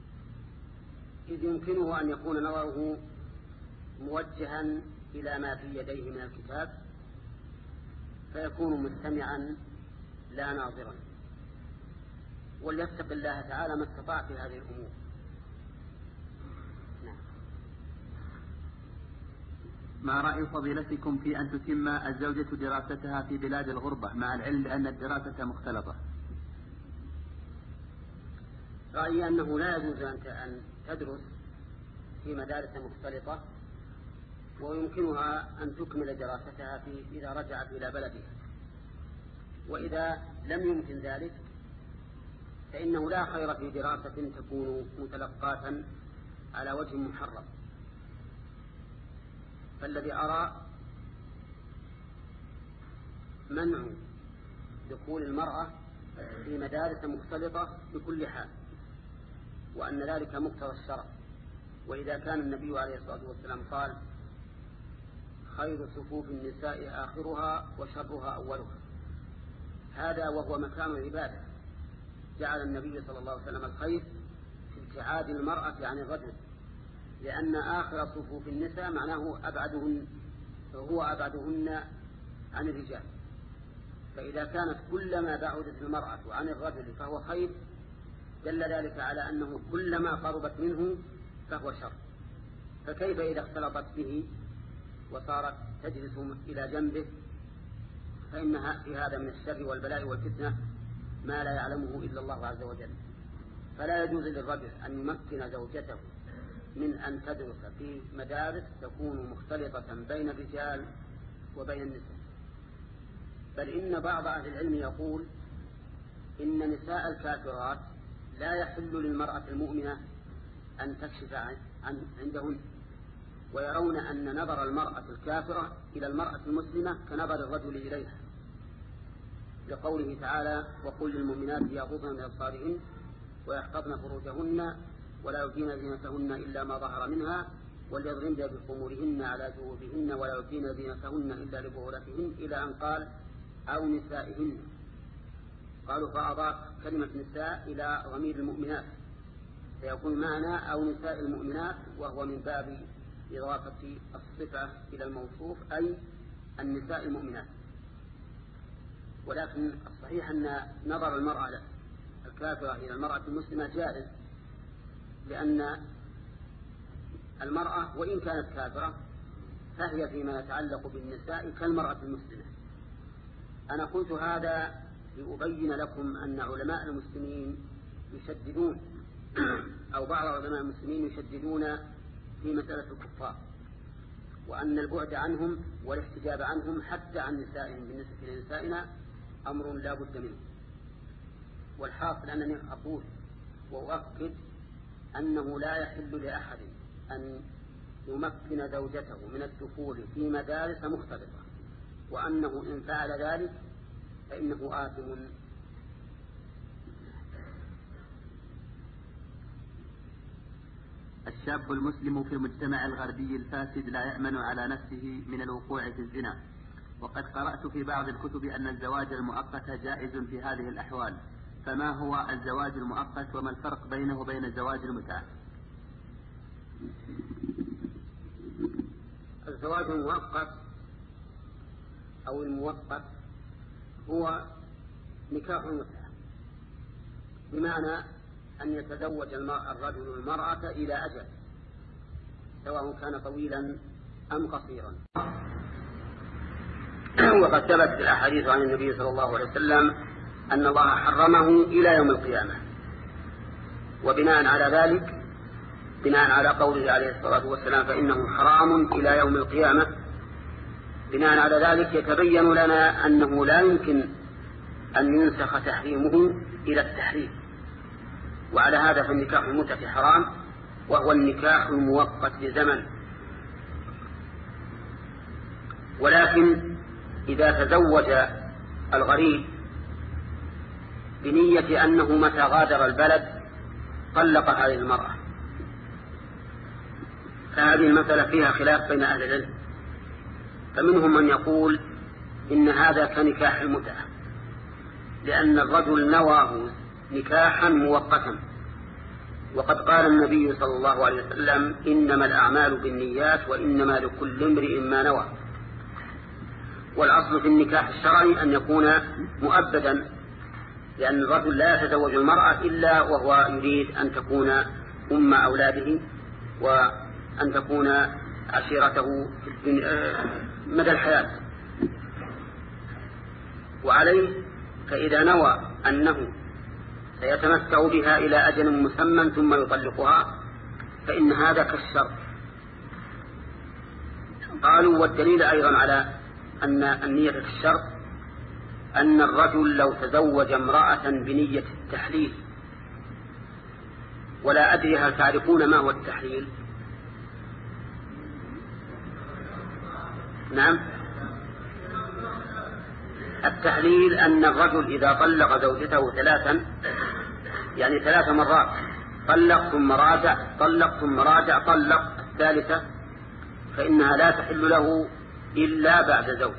يمكنه أن يكون نظره موجها إلى ما في يديه من الكتاب فيكون مستمعا لا ناظرا، وليتق الله تعالى ما استطاع في هذه الأمور. ما رأي فضيلتكم في أن تتم الزوجة دراستها في بلاد الغربة مع العلم بأن الدراسة مختلطة؟ رأيي أنه لا يجوز أن تدرس في مدارس مختلطة، ويمكنها أن تكمل دراستها إذا رجعت إلى بلدها. وإذا لم يمكن ذلك فإنه لا خير في دراسة تكون متلقاة على وجه محرم. فالذي أرى منع دخول المرأة في مدارس مختلطة بكل حال، وأن ذلك مقتضى الشرع. وإذا كان النبي عليه الصلاة والسلام قال خير صفوف النساء آخرها وشرها أولها، هذا وهو مكان العبادة، جعل النبي صلى الله عليه وسلم الخير في ابتعاد المرأة عن الرجل، لأن آخر صفوف النساء معناه هو أبعدهن عن الرجال. فإذا كانت كلما بعدت المرأة عن الرجل فهو خير، دل ذلك على أنه كلما قربت منه فهو شر. فكيف إذا اختلطت به وصارت تجلس إلى جنبه؟ فإنها في هذا من الشر والبلاء والفتنة ما لا يعلمه إلا الله عز وجل. فلا يجوز للرجل أن يمكن زوجته من أن تدرس في مدارس تكون مختلطة بين الرجال وبين النساء، بل إن بعض أهل العلم يقول إن نساء الكافرات لا يحل للمرأة المؤمنة أن تكشف عندهن، ويرون أن نظر المرأة الكافرة إلى المرأة المسلمة كنظر الرجل إليها، لقوله تعالى: وقل للمؤمنات يغضضن من أبصارهن ويحفظن فروجهن ولا يبدين زينتهن إلا ما ظهر منها وليضربن بخمورهن على جيوبهن ولا يبدين زينتهن إلا لبعولتهن، إلى أن قال: أو نسائهن. قالوا فأضاف كلمة نساء إلى ضمير المؤمنات، فيكون معنى أو نساء المؤمنات، وهو من باب إضافة الصفة إلى الموصوف، أي النساء المؤمنات. ولكن الصحيح أن نظر المرأة الكافرة إلى المرأة المسلمة جائز، لأن المرأة وإن كانت كافرة فهي فيما يتعلق بالنساء كالمرأة المسلمة. أنا قلت هذا لأبين لكم أن علماء المسلمين يشددون أو بعض علماء المسلمين يشددون في مسألة الكفار، وأن البعد عنهم والاحتجاب عنهم حتى عن نسائهم بالنسبة لنسائنا أمر لا بد منه. والحاصل أنني أقول وأؤكد أنه لا يحل لأحد أن يمكن زوجته من الدخول في مدارس مختلطة، وأنه إن فعل ذلك فإنه آثم. الشاب المسلم في المجتمع الغربي الفاسد لا يأمن على نفسه من الوقوع في الزنا، وقد قرأت في بعض الكتب أن الزواج المؤقت جائز في هذه الأحوال، فما هو الزواج المؤقت وما الفرق بينه وبين الزواج المتعة؟ الزواج المؤقت أو المؤقت هو نكاح المتعة، بمعنى أن يتزوج الرجل المرأة إلى أجل، سواء كان طويلا أم قصيرا. وقد ثبت في الأحاديث عن النبي صلى الله عليه وسلم أن الله حرمه إلى يوم القيامة، وبناء على ذلك، بناء على قوله عليه الصلاة والسلام فإنه حرام إلى يوم القيامة، بناء على ذلك يتبين لنا أنه لا يمكن أن ينسخ تحريمه إلى التحريم. وعلى هذا فالنكاح المتعة حرام، وهو النكاح المؤقت بزمن. ولكن إذا تزوج الغريب بنية أنه متى غادر البلد طلق هذه المرأة، فهذه المسألة فيها خلاف بين أهل العلم، فمنهم من يقول إن هذا كنكاح المتعة، لأن الرجل نواه نكاحا مؤقتا، وقد قال النبي صلى الله عليه وسلم إنما الأعمال بالنيات وإنما لكل امرئ ما نوى. والأصل في النكاح الشرعي أن يكون مؤبدا، لأن الرجل لا يتزوج المرأة إلا وهو يريد أن تكون أم أولاده وأن تكون عشيرته مدى الحياة. وعليه فإذا نوى أنه سيتمتع بها إلى أجل مسمى ثم يطلقها فإن هذا كالشرط. قالوا والدليل أيضا على أن النية كالشرط أن الرجل لو تزوج امرأة بنية التحليل، ولا أدري هل تعرفون ما هو التحليل؟ نعم، التحليل أن الرجل إذا طلق زوجته ثلاثا، يعني 3 مرات، طلق ثم راجع، طلق ثم راجع، طلق الثالثة، فإنها لا تحل له إلا بعد زوج.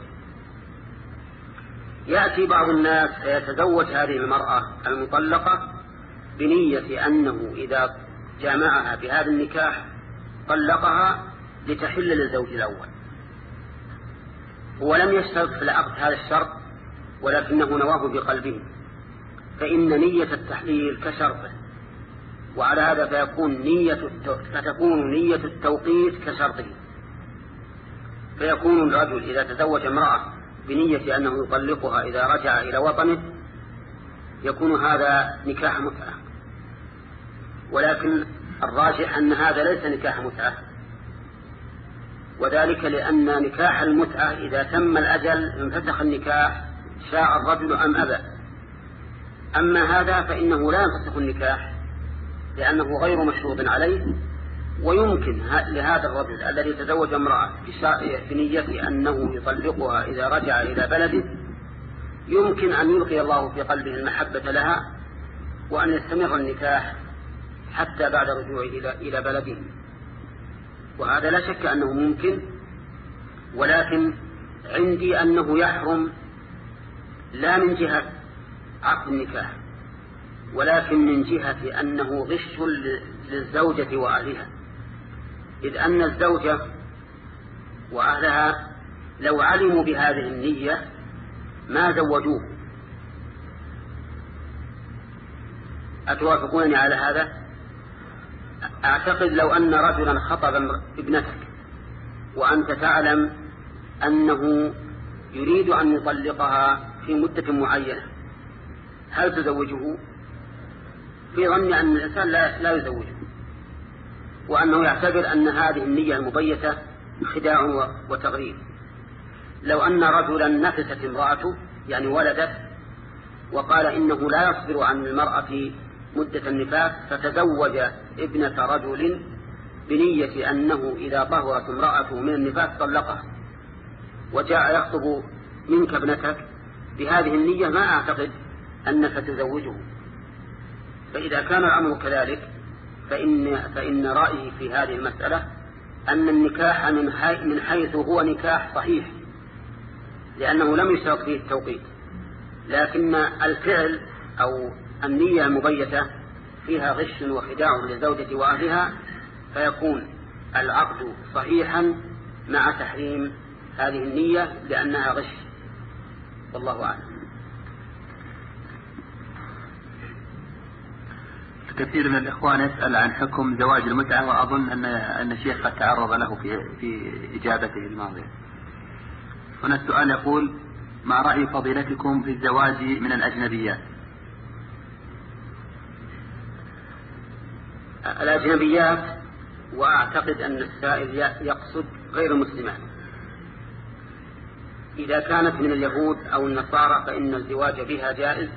يأتي بعض الناس فيتزوج هذه المرأة المطلقة بنية أنه إذا جامعها بهذا النكاح طلقها لتحل للزوج الأول، هو لم يشترط في العقد هذا الشرط ولكنه نواه بقلبه، فإن نية التحليل كشرطه، وعلى هذا فتكون نية التوقيت كشرطه. فيكون الرجل إذا تزوج امرأة بنية أنه يطلقها إذا رجع إلى وطنه يكون هذا نكاح متعة. ولكن الراجح أن هذا ليس نكاح متعة، وذلك لأن نكاح المتعة إذا تم الأجل انفسخ النكاح شاء الرجل أم أبى. أما هذا فإنه لا ينفسخ النكاح لأنه غير مشروط عليه، ويمكن لهذا الرجل الذي تزوج امرأة بنية أنه يطلقها إذا رجع إلى بلده يمكن أن يلقي الله في قلبه المحبة لها وأن يستمر النكاح حتى بعد رجوعه إلى بلده، وهذا لا شك أنه ممكن. ولكن عندي أنه يحرم لا من جهة عقد النكاح، ولكن من جهة أنه غش للزوجة وأهلها، إذ أن الزوجة وأهلها لو علموا بهذه النية ما زوجوه. أتوافقونني على هذا؟ أعتقد لو أن رجلا خطب ابنتك وأنت تعلم أنه يريد أن يطلقها في مدة معينة، هل تزوجه؟ في ظن أن الإنسان لا يزوجه، وأنه يعتبر أن هذه النية المبيتة خداع وتغريب. لو أن رجلا نفست امرأته يعني ولدت وقال إنه لا يصبر عن المرأة مدة النفاس فتزوج ابنة رجل بنية أنه إذا طهرت امرأته من النفاس طلقها، وجاء يخطب منك ابنتك بهذه النية، ما أعتقد أنك تزوجه. فإذا كان الأمر كذلك فإن رأيي في هذه المسألة أن النكاح من حيث هو نكاح صحيح لأنه لم يشترط فيه التوقيت، لكن الفعل أو النية المبيتة فيها غش وخداع للزوجة وأهلها، فيكون العقد صحيحا مع تحريم هذه النية لأنها غش، والله أعلم. كثير من الإخوان يسأل عن حكم زواج المتعة، وأظن أن الشيخ قد تعرض له في إجابته الماضية. هنا السؤال يقول: ما رأي فضيلتكم في الزواج من الأجنبيات؟ الأجنبيات، وأعتقد أن السائل يقصد غير المسلمات. إذا كانت من اليهود أو النصارى فإن الزواج بها جائز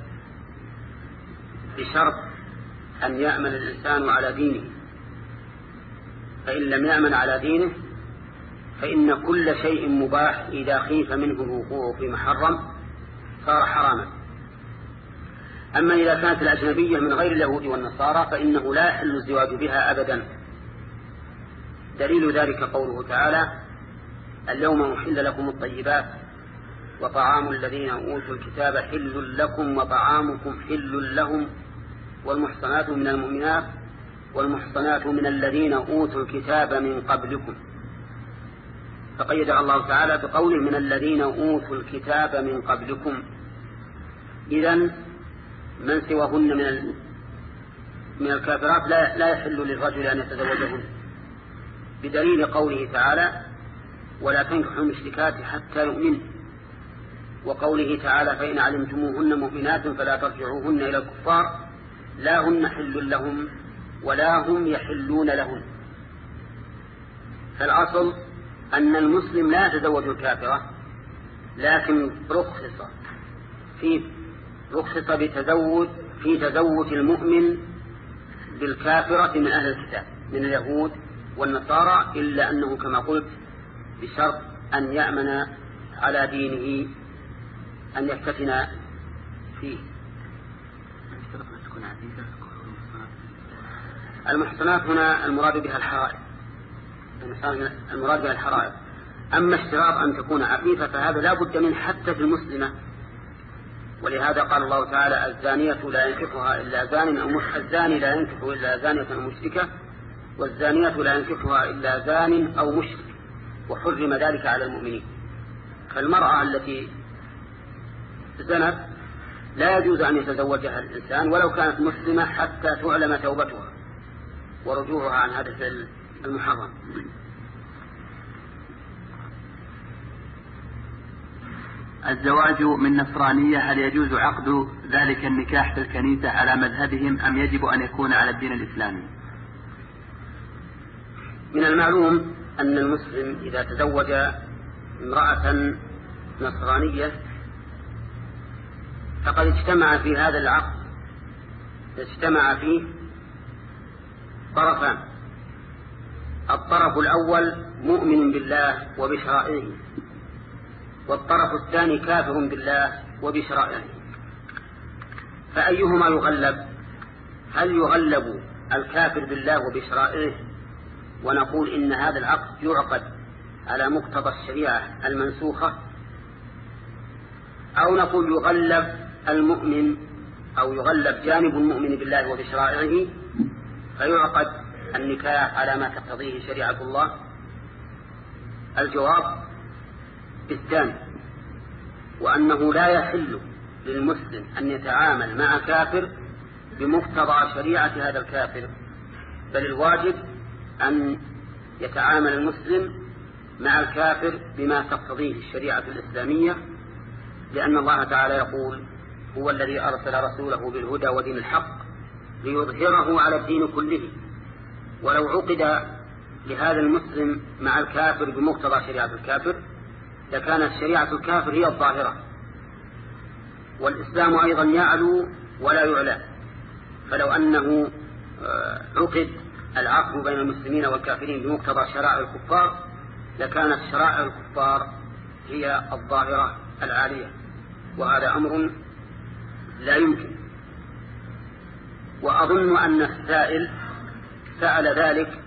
بشرط أن يأمن الإنسان على دينه، فإن لم يأمن على دينه فإن كل شيء مباح إذا خيف منه الوقوع في محرم صار حراما. أما إذا كانت الأجنبية من غير اليهود والنصارى فإنه لا يحل الزواج بها أبدا. دليل ذلك قوله تعالى: اليوم أحل لكم الطيبات وطعام الذين أوتوا الكتاب حل لكم وطعامكم حل لهم والمحصنات من المؤمنات والمحصنات من الذين أوتوا الكتاب من قبلكم. فقيد الله تعالى بقوله من الذين أوتوا الكتاب من قبلكم. إذن من سواهن من الكافرات لا يحل للرجل أن يتزوجهن، بدليل قوله تعالى: ولا تنكحوا المشركات حتى يؤمنوا، وقوله تعالى: فإن علمتموهن مؤمنات فلا ترجعوهن إلى الكفار لا هن حل لهم ولا هم يحلون لهن. فالأصل أن المسلم لا يتزوج الكافرة، لكن رخص في تزوج المؤمن بالكافرة من أهل الكتاب من اليهود والنصارى، إلا أنه كما قلت بشرط أن يأمن على دينه أن يفتتن فيه. المحصنات هنا المراد بها الحرائر. أما اشتراط أن تكون عفيفة فهذا لا بد منه حتى في المسلمة، ولهذا قال الله تعالى: الزانية لا ينكحها إلا زان أو مشرك، الزاني لا ينكح إلا زانية أو مشركة، والزانية لا ينكحها إلا زان أو مشرك، وحرم ذلك على المؤمنين. فالمرأة التي زنت لا يجوز أن يتزوجها الإنسان ولو كانت مسلمة حتى تعلم توبتها ورجوعها عن هذا الفعل المحرم. الزواج من نصرانية هل يجوز عقد ذلك النكاح في الكنيسة على مذهبهم أم يجب أن يكون على الدين الإسلامي؟ من المعلوم أن المسلم إذا تزوج امرأة نصرانية فقد اجتمع في هذا العقد فيه طرفان. الطرف الأول مؤمن بالله وبشرائعه، والطرف الثاني كافر بالله وبشرائعه، فأيهما يغلب؟ هل يغلب الكافر بالله وبشرائعه ونقول إن هذا العقد يعقد على مقتضى الشريعة المنسوخة، أو نقول يغلب المؤمن أو يغلب جانب المؤمن بالله وبشرائعه فيعقد النكاح على ما تقتضيه شريعة الله؟ الجواب بالثاني، وأنه لا يحل للمسلم أن يتعامل مع كافر بمقتضى شريعة هذا الكافر، بل الواجب أن يتعامل المسلم مع الكافر بما تقتضيه الشريعة الإسلامية، لأن الله تعالى يقول: هو الذي أرسل رسوله بالهدى ودين الحق ليظهره على الدين كله. ولو عقد لهذا المسلم مع الكافر بمقتضى شريعة الكافر لكانت شريعة الكافر هي الظاهرة، والإسلام أيضا يعلو ولا يعلى. فلو أنه عقد العقد بين المسلمين والكافرين بمقتضى شرائع الكفار لكانت شرائع الكفار هي الظاهرة العالية، وهذا أمر لا يمكن. وأظن أن السائل سأل ذلك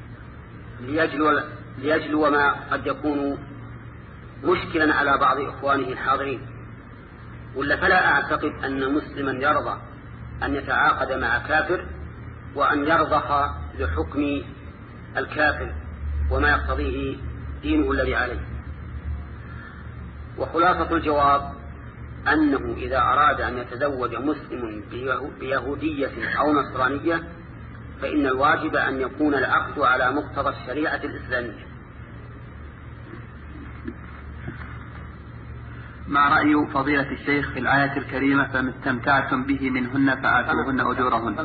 ليجلو ما قد يكون مشكلا على بعض إخوانه الحاضرين، ولا فلا أعتقد أن مسلما يرضى أن يتعاقد مع كافر وأن يرضخ لحكم الكافر وما يقتضيه دينه الذي عليه. وخلاصة الجواب أنه إذا أراد أن يتزوج مسلم بيهودية أو نصرانية فإن الواجب أن يكون العقد على مقتضى الشريعة الإسلامية. ما رأي فضيلة الشيخ في الآية الكريمة: فما استمتعتم به منهن فآتوهن أجورهن؟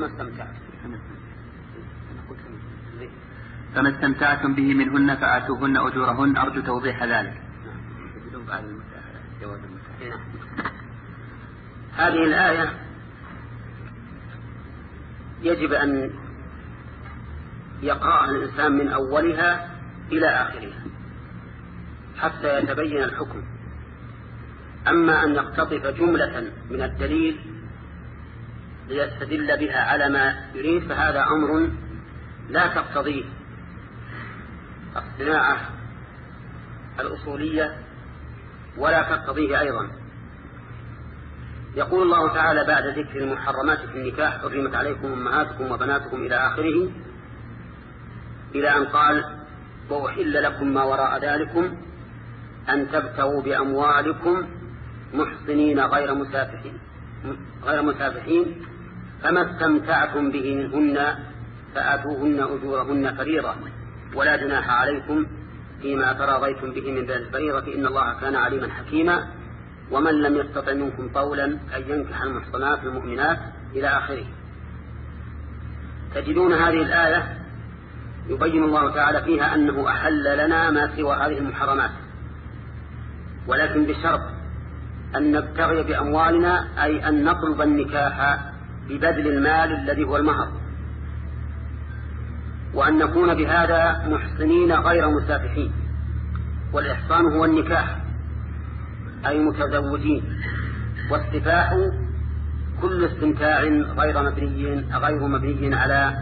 فما استمتعتم به منهن فآتوهن أجورهن، أرجو توضيح ذلك. هذه الآية يجب أن يقرأها الإنسان من أولها إلى آخرها حتى يتبين الحكم. أما أن يقتطف جملة من الدليل ليستدل بها على ما يريد فهذا أمر لا تقتضيه الصناعة الأصولية ولا تقتضيه أيضا. يقول الله تعالى بعد ذكر المحرمات في النكاح: حرمت عليكم أمهاتكم وبناتكم إلى آخره، إلى أن قال: وأحل لكم ما وراء ذلكم أن تبتغوا بأموالكم محصنين غير مسافحين فما استمتعتم به منهن فآتوهن أجورهن فريضة ولا جناح عليكم فيما تراضيتم به من ذلك الفريضة إن الله كان عليما حكيما ومن لم يستطع منكم طولا أن ينكح المحصنات المؤمنات إلى آخره. تجدون هذه الآية يبين الله تعالى فيها أنه أحل لنا ما سوى هذه المحرمات، ولكن بشرط أن نبتغي بأموالنا، أي أن نطلب النكاح ببذل المال الذي هو المهر، وأن نكون بهذا محصنين غير مسافحين. والإحصان هو النكاح أي متزوجين، والسفاح كل استمتاع غير مبني على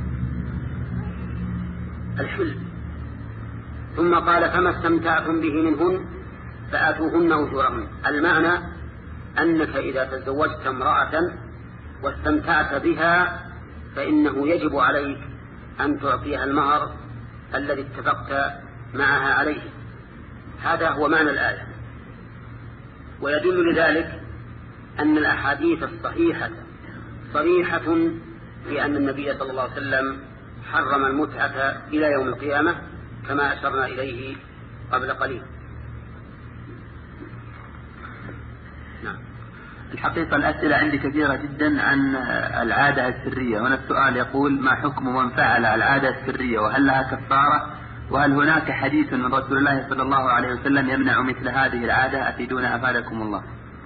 الحل. ثم قال: فما استمتعتم به منهن فآتوهن أجورهن. المعنى أنك إذا تزوجت امرأة واستمتعت بها فإنه يجب عليك أن تعطيها المهر الذي اتفقت معها عليه. هذا هو معنى الآية. ويدل لذلك أن الأحاديث الصحيحة صريحة في أن النبي صلى الله عليه وسلم حرم المتعة إلى يوم القيامة كما أشرنا إليه قبل قليل. نعم. الحقيقة الأسئلة عندي كثيرة جدا عن العادة السرية. هنا السؤال يقول: ما حكم من فعل العادة السرية وهل لها كفارة؟ وهل هناك حديث من رسول الله صلى الله عليه وسلم يمنع مثل هذه العادة؟ أفيدونا أفادكم الله.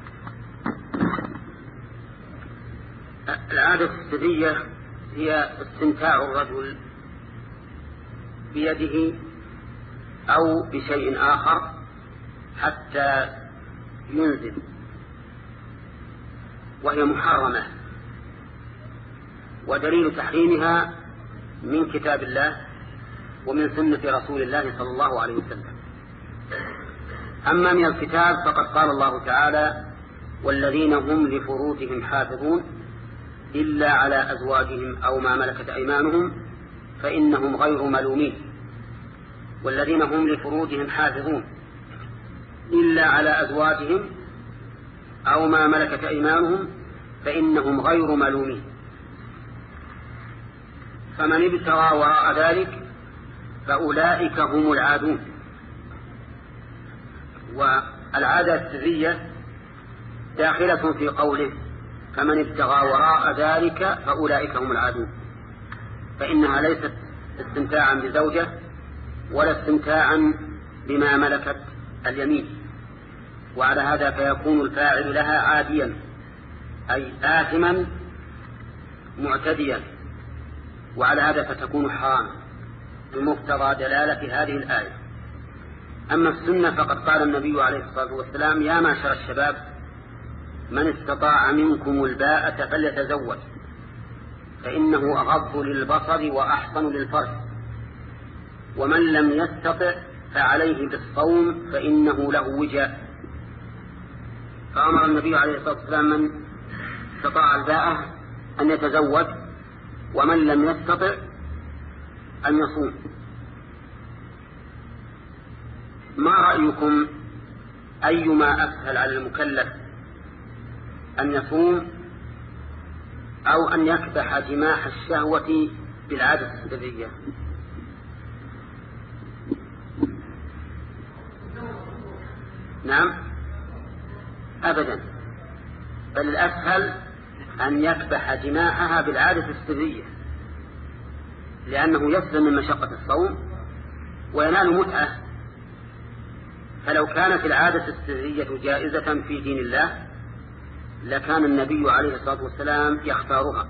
العادة السرية هي استمتاع الرجل بيده أو بشيء آخر حتى ينزل، وهي محرمة، ودليل تحريمها من كتاب الله ومن سنة رسول الله صلى الله عليه وسلم. أما من الكتاب فقد قال الله تعالى: والذين هم لفروجهم حافظون إلا على أزواجهم أو ما ملكت أيمانهم فإنهم غير ملومين. والذين هم لفروجهم حافظون إلا على أزواجهم أو ما ملكت أيمانهم فإنهم غير ملومين. فمن ابتغى وراء ذلك فأولئك هم العادون. والعادة السرية داخلة في قوله: فمن ابتغى وراء ذلك فأولئك هم العادون، فإنها ليست استمتاعا بزوجة ولا استمتاعا بما ملكت اليمين، وعلى هذا فيكون الفاعل لها عاديا أي آثما معتديا، وعلى هذا فتكون حراما بمقتضى دلالة هذه الآية. أما السنة فقد قال النبي عليه الصلاة والسلام: يا معشر الشباب من استطاع منكم الباءة فليتزوج فإنه أغض للبصر وأحصن للفرج، ومن لم يستطع فعليه بالصوم فإنه له وجاء. فأمر النبي عليه الصلاة والسلام من استطاع الباءة أن يتزوج، ومن لم يستطع أن يصوم. ما رأيكم أيما أسهل على المكلف أن يصوم أو أن يكبح جماح الشهوة بالعادة السرية؟ نعم أبدا، بل الأسهل أن يكبح جماحها بالعادة السرية، لأنه يسلم من مشقة الصوم وينال متعة. فلو كانت العادة السرية جائزة في دين الله لكان النبي عليه الصلاة والسلام يختارها،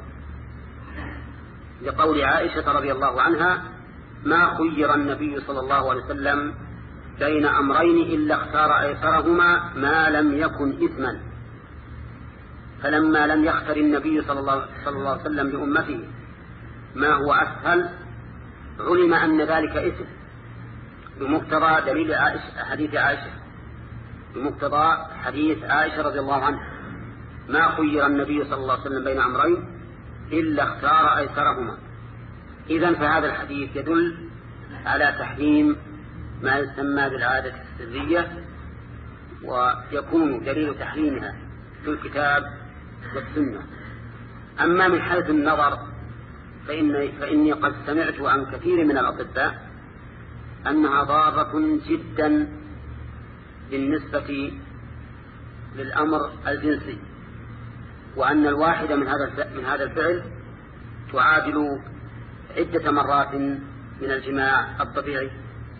لقول عائشة رضي الله عنها: ما خير النبي صلى الله عليه وسلم بين أمرين إلا اختار أيسرهما ما لم يكن إثما. فلما لم يختر النبي صلى الله عليه وسلم لأمته ما هو أسهل علم أن ذلك إثم، بمقتضى دليل حديث عائشة، بمقتضى حديث عائشة رضي الله عنها: ما خير النبي صلى الله عليه وسلم بين أمرين إلا اختار أيسرهما. إذن فهذا الحديث يدل على تحريم ما يسمى بالعادة السرية، ويكون دليل تحريمها في الكتاب والسنة. أما من حيث النظر فإني قد سمعت عن كثير من الأطباء أنها ضارة جدا بالنسبة للأمر الجنسي، وأن الواحدة من هذا الفعل تعادل عدة مرات من الجماع الطبيعي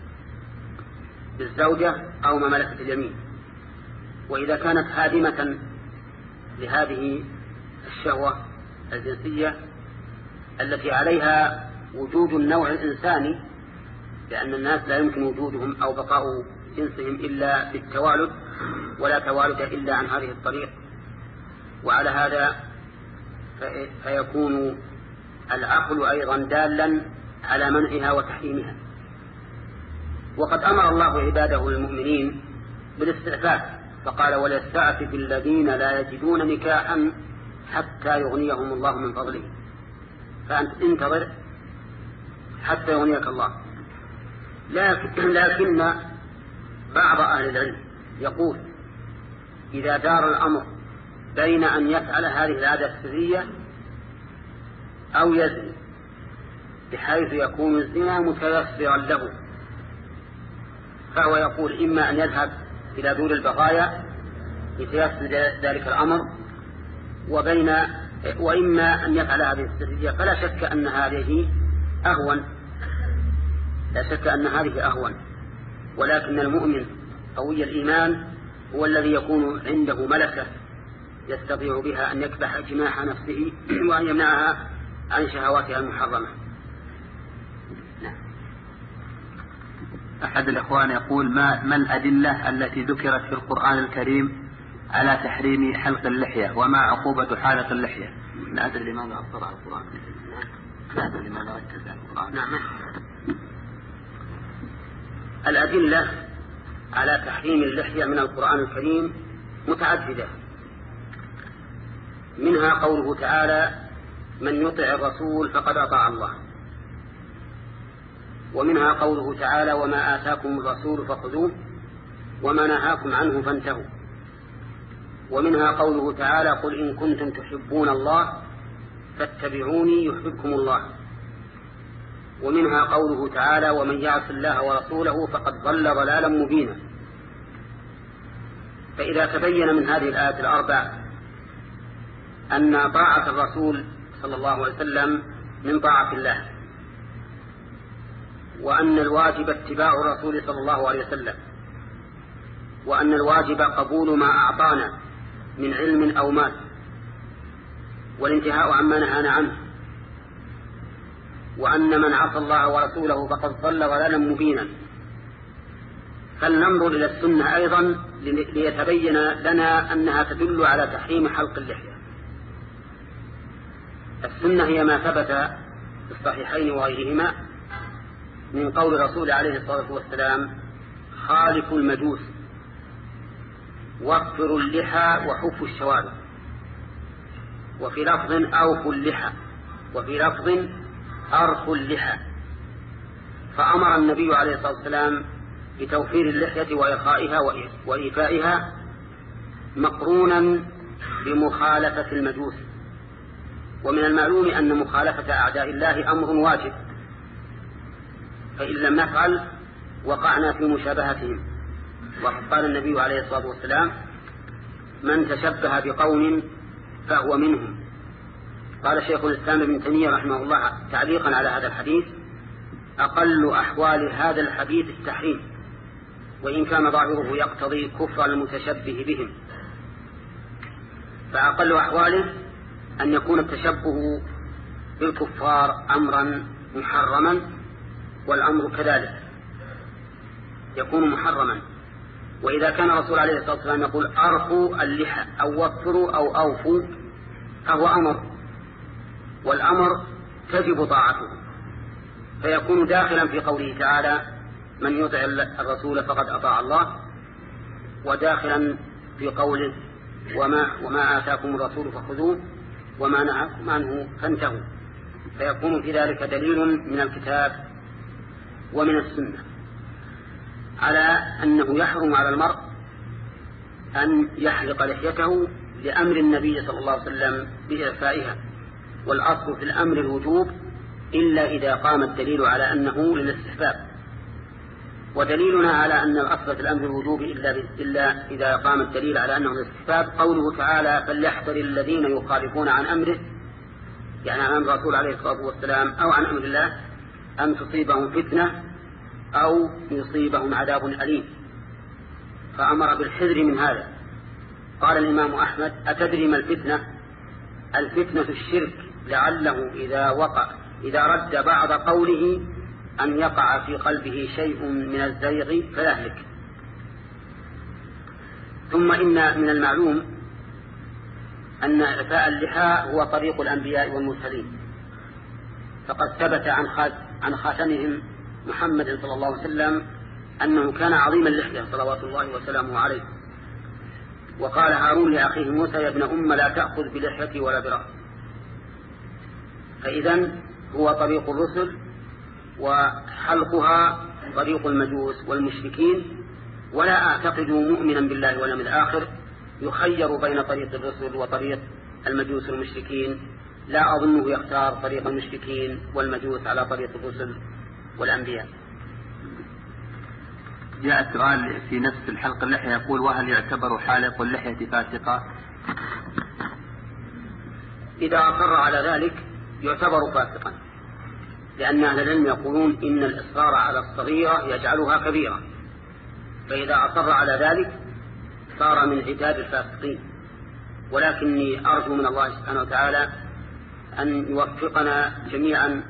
بالزوجة أو ما ملكت اليمين. وإذا كانت هادمة لهذه الشهوة الجنسية التي عليها وجود النوع الإنساني، لأن الناس لا يمكن وجودهم أو بقاء جنسهم إلا بالتوالد، ولا توالد إلا عن هذه الطريق، وعلى هذا فيكون العقل أيضا دالا على منعها وتحريمها. وقد أمر الله عباده المؤمنين بالاستعفاف، فقال: وليستعفف الذين لا يجدون نكاحا حتى يغنيهم الله من فضله. فأنت انتظر حتى يغنيك الله. لكن بعض أهل العلم يقول: إذا دار الأمر بين أن يفعل هذه العادة السرية أو يزني، بحيث يكون الزنا متيسرا له، فهو يقول: إما أن يذهب إلى دور البغايا لتيسر ذلك الأمر، وإما أن يفعل هذه السرية، فلا شك أن هذه أهون، لا شك أن هذه أهون، ولكن المؤمن قوي الإيمان هو الذي يكون عنده ملكة يستطيع بها أن يكبح جماح نفسه وأن يمنعها عن شهواتها المحرمة. أحد الإخوان يقول ما الأدلة التي ذكرت في القرآن الكريم على تحريم حلق اللحية وما عقوبة حالق اللحية؟ لا أدري لماذا أصر على القرآن، لا أدري لماذا ركز على القرآن. نعم. الأدلة على تحريم اللحية من القرآن الكريم متعددة، منها قوله تعالى: من يطع الرسول فقد أطاع الله، ومنها قوله تعالى: وما آتاكم الرسول فخذوه وما نهاكم عنه فانتهوا، ومنها قوله تعالى: قل إن كنتم تحبون الله فاتبعوني يحببكم الله، ومنها قوله تعالى: ومن يعص الله ورسوله فقد ضل ضلالا مبينا. فإذا تبين من هذه الآيات الأربع أن طاعة الرسول صلى الله عليه وسلم من طاعة الله، وأن الواجب اتباع الرسول صلى الله عليه وسلم، وأن الواجب قبول ما أعطانا من علم أو مال والانتهاء عما نهانا عنه، وأن من عصى الله ورسوله فقد ضل ضلالا مبينا، فلننظر إلى السنة أيضا ليتبين لنا أنها تدل على تحريم حلق اللحية. السنة هي ما ثبت في الصحيحين وغيرهما من قول الرسول عليه الصلاة والسلام: خالفوا المجوس وفروا اللحى وحفوا الشوارب، وفي لفظ أوفوا اللحى، وفي لفظ أرخوا اللحى. فأمر النبي عليه الصلاة والسلام بتوفير اللحية وإرخائها وإيفائها مقرونا بمخالفة المجوس، ومن المعلوم أن مخالفة أعداء الله أمر واجب، فإن لم نفعل وقعنا في مشابهتهم. وقد قال النبي عليه الصلاة والسلام: من تشبه بقوم فهو منهم. قال شيخ الإسلام ابن تيمية رحمه الله تعليقا على هذا الحديث: أقل أحوال هذا الحديث التحريم، وإن كان ظاهره يقتضي كفر المتشبه بهم، فأقل أحواله أن يكون التشبه بالكفار أمرا محرما، والأمر كذلك يكون محرما. وإذا كان الرسول عليه الصلاة والسلام يقول: أرخوا اللحى أو وفروا أو أوفوا، فهو أمر، والأمر تجب طاعته، فيكون داخلا في قوله تعالى: من يطع الرسول فقد أطاع الله، وداخلا في قوله: وما آتاكم الرسول فخذوه وما نهاكم عنه فانتهوا، فيكون في ذلك دليل من الكتاب ومن السنة على أنه يحرم على المرء أن يحلق لحيته لأمر النبي صلى الله عليه وسلم بإعفائها، والأصل في الأمر الوجوب إلا إذا قام الدليل على أنه للاستحباب. ودليلنا على أن الأصل في الأمر الوجوب إلا إذا قام الدليل على أنه للاستحباب قوله تعالى: فليحذر الذين يخالفون عن أمره، يعني عن أمر الرسول عليه الصلاة والسلام أو عن أمر الله، أن تصيبهم فتنة أو يصيبهم عذاب أليم، فأمر بالحذر من هذا. قال الإمام أحمد: أتدري ما الفتنة؟ الفتنة الشرك، لعله إذا رد بعض قوله أن يقع في قلبه شيء من الزيغ فيهلك. ثم إن من المعلوم أن إعفاء اللحى هو طريق الأنبياء والمرسلين، فقد ثبت عن خاتمهم محمد صلى الله عليه وسلم أنه كان عظيم اللحية صلوات الله وسلامه عليه. وقال هارون لأخيه موسى: يا ابن أم لا تأخذ بلحيتي ولا برأسي. فإذن هو طريق الرسل، وحلقها طريق المجوس والمشركين، ولا أعتقد مؤمنا بالله واليوم الآخر يخير بين طريق الرسل وطريق المجوس والمشركين، لا أظنه يختار طريق المشركين والمجوس على طريق الرسل والأنبياء. جاء سؤال في نفس الحلق اللحية يقول: وهل يعتبر حالق اللحية فاسقا؟ إذا أصر على ذلك يعتبر فاسقا، لأن أهل العلم يقولون إن الإصرار على الصغيرة يجعلها كبيرة، فإذا أصر على ذلك صار من عتاب الفاسقين. ولكني أرجو من الله سبحانه وتعالى أن يوفقنا جميعا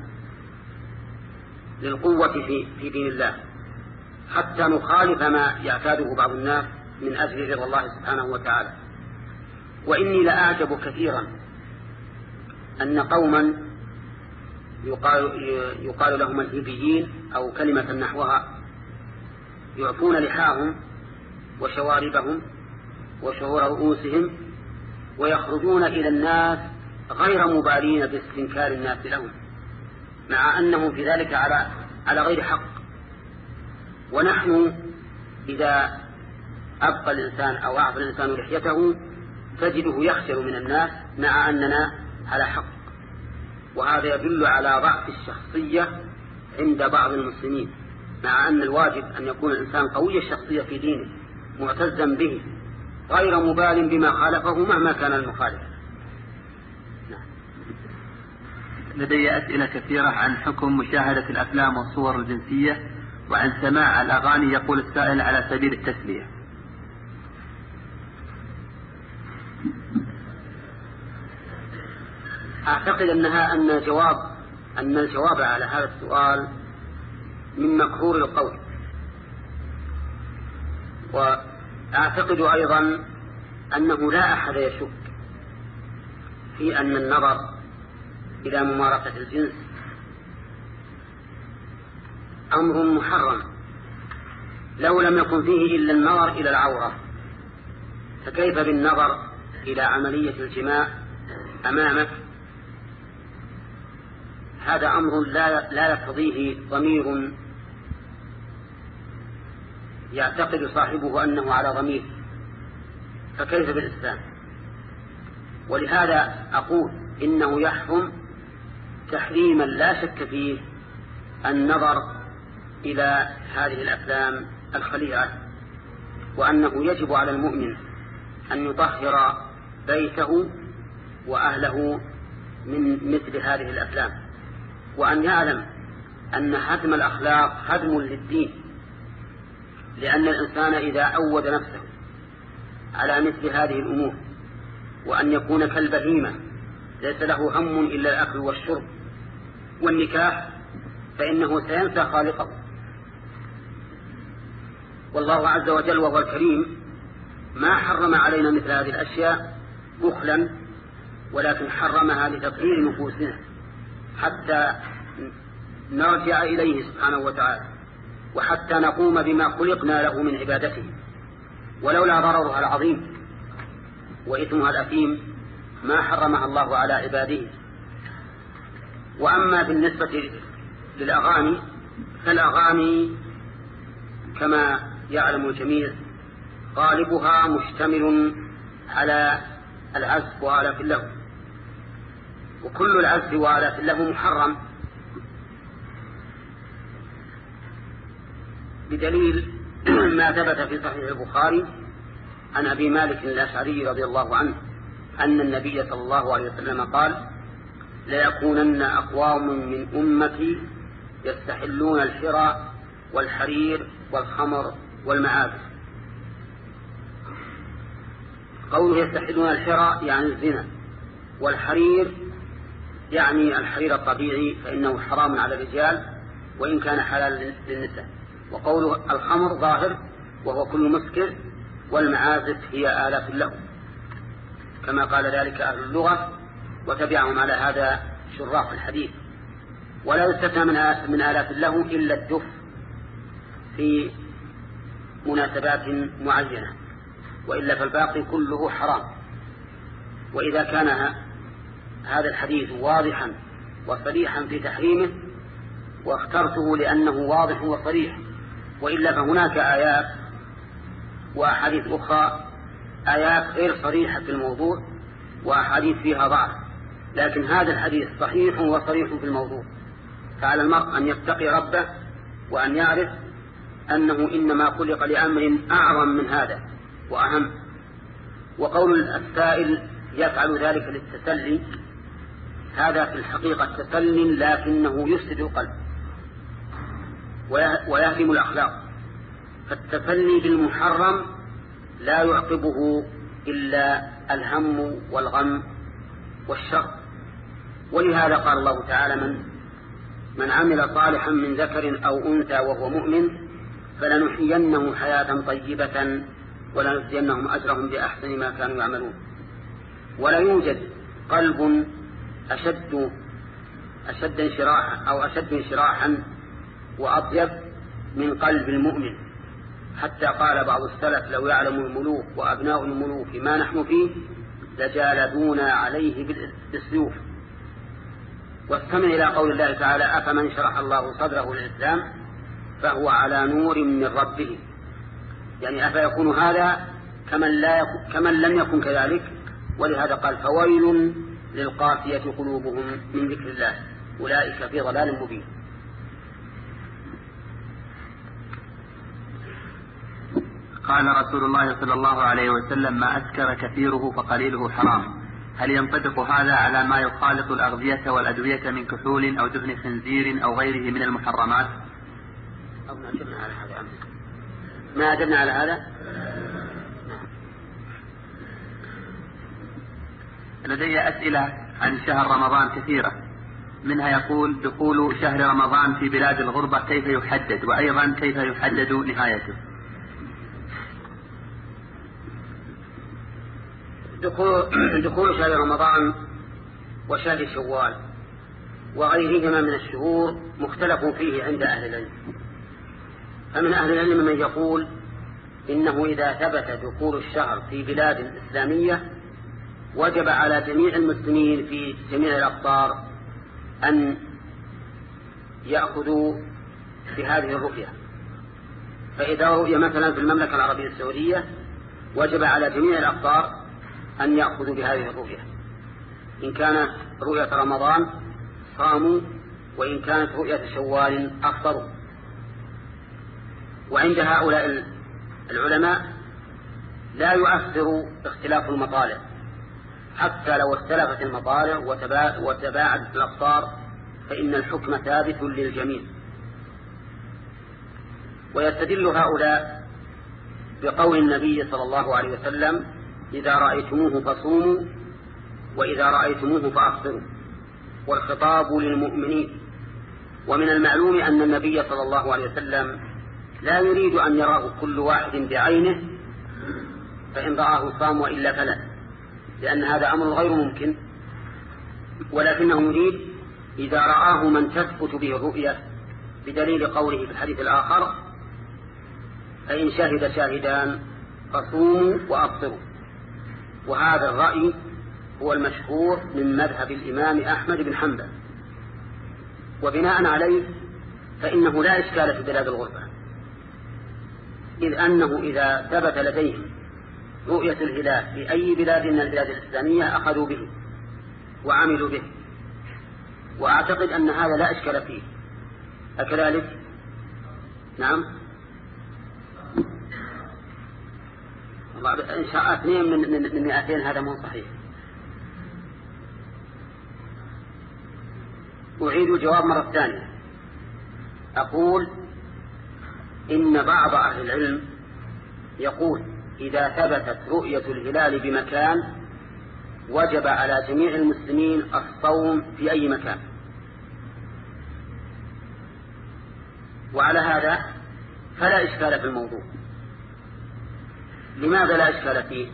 للقوة في دين الله، حتى نخالف ما يعتاده بعض الناس من أجل رضا الله سبحانه وتعالى. وإني لأعجب كثيرا أن قوما يقال لهم الهيبيين أو كلمة نحوها يعفون لحاهم وشواربهم وشعور رؤوسهم ويخرجون إلى الناس غير مبالين باستنكار الناس لهم، مع أنهم في ذلك على غير حق. ونحن إذا أبقى الإنسان أو أعطى الإنسان لحيته تجده يخجل من الناس مع أننا على حق، وهذا يدل على ضعف الشخصية عند بعض المسلمين، مع أن الواجب أن يكون الإنسان قوي الشخصية في دينه معتزا به غير مبال بما خالفه مهما كان المخالف. لدي أسئلة كثيرة عن حكم مشاهدة الأفلام والصور الجنسية وعن سماع الأغاني. يقول السائل على سبيل التسلية. أعتقد أن الجواب على هذا السؤال من مكرور القول. وأعتقد أيضا أنه لا أحد يشك في أن النظر إلى ممارسة الجنس أمر محرم لو لم يكن فيه إلا النظر إلى العورة، فكيف بالنظر إلى عملية الجماع أمامك؟ هذا أمر لا يقتضيه ضمير يعتقد صاحبه أنه على ضمير، فكيف بالإسلام؟ ولهذا أقول إنه يحرم تحريما لا شك فيه النظر إلى هذه الأفلام الخليعة، وأنه يجب على المؤمن أن يطهر بيته وأهله من مثل هذه الأفلام، وأن يعلم أن هدم الأخلاق هدم للدين، لأن الإنسان إذا أود نفسه على مثل هذه الأمور وأن يكون كالبهيمة ليس له هم إلا الأكل والشرب والنكاح فإنه سينسى خالقه. والله عز وجل وهو الكريم ما حرم علينا مثل هذه الأشياء بخلا، ولكن حرمها لتطهير نفوسنا حتى نرجع إليه سبحانه وتعالى، وحتى نقوم بما خلقنا له من عبادته، ولولا ضررها العظيم وإثمها الأثيم ما حرمها الله على عباده. وأما بالنسبة للأغاني فالأغاني كما يعلم الجميع غالبها مشتمل على العزف وآلات اللهو، وكل العزف وآلات اللهو محرم، بدليل ما ثبت في صحيح البخاري عن أبي مالك الأشعري رضي الله عنه أن النبي صلى الله عليه وسلم قال: ليكونن أقوام من أمتي يستحلون الحرى والحرير والخمر والمعازف. قوله يستحلون الحرى يعني الزنا، والحرير يعني الحرير الطبيعي فإنه حرام على الرجال وإن كان حلال للنساء. وقوله الخمر ظاهر وهو كل مسكر، والمعازف هي آلات اللهو كما قال ذلك أهل اللغة، وتبعهم على هذا شراح الحديث. ولا يستثنى من آلات اللهو إلا الدف في مناسبات معينة، وإلا فالباقي كله حرام. وإذا كان هذا الحديث واضحا وصريحا في تحريمه واخترته لأنه واضح وصريح، وإلا فهناك آيات وأحاديث أخرى، آيات غير صريحة في الموضوع وأحاديث فيها ضعف، لكن هذا الحديث صحيح وصريح في الموضوع. فعلى المرء أن يتقي ربه وأن يعرف أنه إنما خلق لأمر أعظم من هذا وأهم. وقول السائل يفعل ذلك للتسلي، هذا في الحقيقة تسل لكنه يفسد القلب ويهدم الأخلاق. فالتسلي بالمحرم لا يعقبه إلا الهم والغم والشر. ولهذا قال الله تعالى: من عمل صالحا من ذكر أو أنثى وهو مؤمن فلنحيينه حياة طيبة ولنجزينهم أجرهم بأحسن ما كانوا يعملون. ولا يوجد قلب أشد انشراحا وأطيب من قلب المؤمن، حتى قال بعض السلف: لو يعلم الملوك وأبناء الملوك ما نحن فيه لجالدونا عليه بالسيوف. واستمع إلى قول الله تعالى: أفمن شرح الله صدره للإسلام فهو على نور من ربه. يعني أفيكون هذا كمن لم يكن كذلك. ولهذا قال: فويل للقاسية قلوبهم من ذكر الله أولئك في ضلال مبين. قال رسول الله صلى الله عليه وسلم: ما أسكر كثيره فقليله حرام. هل ينطبق هذا على ما يخالط الأغذية والأدوية من كحول أو دهن خنزير أو غيره من المحرمات؟ أو ما أجبنا على هذا ما أجبنا على هذا. لدي أسئلة عن شهر رمضان كثيرة، منها يقول: دخول شهر رمضان في بلاد الغربة كيف يحدد، وأيضا كيف يحدد نهايته؟ دخول شهر رمضان وشهر شوال وغيرهما من الشهور مختلف فيه عند أهل العلم. فمن أهل العلم من يقول إنه إذا ثبت دخول الشهر في بلاد إسلامية وجب على جميع المسلمين في جميع الأقطار أن يأخذوا بهذه الرؤية. فإذا رؤية مثلا في المملكة العربية السعودية وجب على جميع الأقطار أن يأخذوا بهذه الرؤية. إن كانت رؤية رمضان صاموا، وإن كانت رؤية شوال أفطروا. وعند هؤلاء العلماء لا يؤثر اختلاف المطالع، حتى لو اختلفت المطالع وتباعدت الأقطار فإن الحكم ثابت للجميع. ويستدل هؤلاء بقول النبي صلى الله عليه وسلم: إذا رأيتموه فصوموا وإذا رأيتموه فأفطروا، والخطاب للمؤمنين. ومن المعلوم أن النبي صلى الله عليه وسلم لا يريد أن يراه كل واحد بعينه، فإن رآه صام وإلا فلا، لأن هذا أمر غير ممكن. ولكنه يريد إذا رآه من تثبت به الرؤية بدليل قوله في الحديث الآخر: فإن شهد شاهدان فصوموا وأفطروا. وهذا الرأي هو المشهور من مذهب الإمام أحمد بن حنبل. وبناء عليه فإنه لا إشكال في بلاد الغربة، إذ أنه إذا ثبت لديهم رؤية الهلال في أي بلاد من البلاد الإسلامية أخذوا به وعملوا به، وأعتقد أن هذا لا إشكال فيه. أكذلك؟ نعم. إن شاء 2 من 200 هذا مو صحيح. أعيد الجواب مرة ثانية. أقول إن بعض أهل العلم يقول إذا ثبتت رؤية الهلال بمكان وجب على جميع المسلمين الصوم في أي مكان. وعلى هذا فلا إشكال في الموضوع. لماذا لا إشكال فيه؟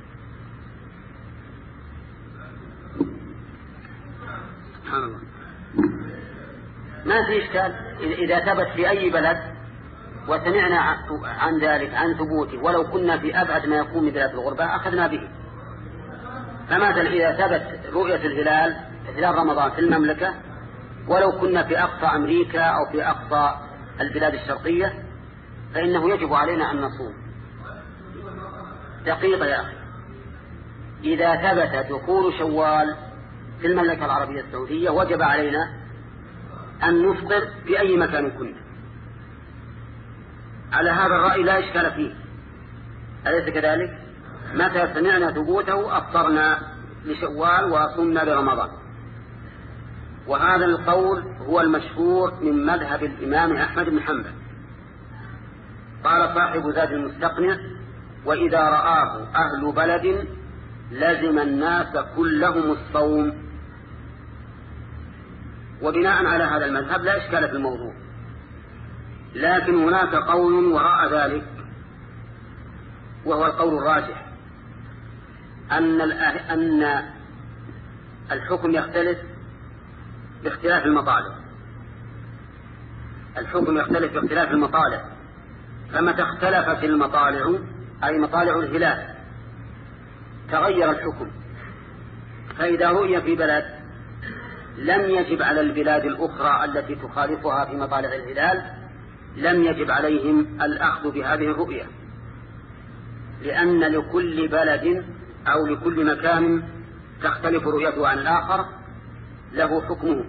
سبحان الله، ما في إشكال إذا ثبت في أي بلد وسمعنا عن ذلك عن ثبوته، ولو كنا في أبعد ما يكون من بلاد الغربة أخذنا به. فمثلا إذا ثبت رؤية الهلال هلال رمضان في المملكة ولو كنا في أقصى أمريكا أو في أقصى البلاد الشرقية فإنه يجب علينا أن نصوم. دقيقة يا أخي، إذا ثبت دخول شوال في المملكة العربية السعودية وجب علينا أن نفطر في أي مكان كنا. على هذا الرأي لا إشكال فيه، أليس كذلك؟ متى سمعنا ثبوته أفطرنا لشوال وصمنا لرمضان. وهذا القول هو المشهور من مذهب الإمام أحمد بن حنبل. قال صاحب زاد المستقنع: وإذا رآه أهل بلد لزم الناس كلهم الصوم. وبناء على هذا المذهب لا إشكال في الموضوع، لكن هناك قول وراء ذلك وهو القول الراجح، أن الحكم يختلف باختلاف المطالب. الحكم يختلف باختلاف المطالع، فمتى اختلفت المطالع أي مطالع الهلال تغير الحكم. فإذا رؤي في بلد لم يجب على البلاد الأخرى التي تخالفها في مطالع الهلال، لم يجب عليهم الأخذ بهذه الرؤية، لأن لكل بلد أو لكل مكان تختلف رؤيته عن الآخر له حكمه.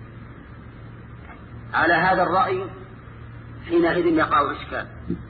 على هذا الرأي حينئذ يقع إشكال،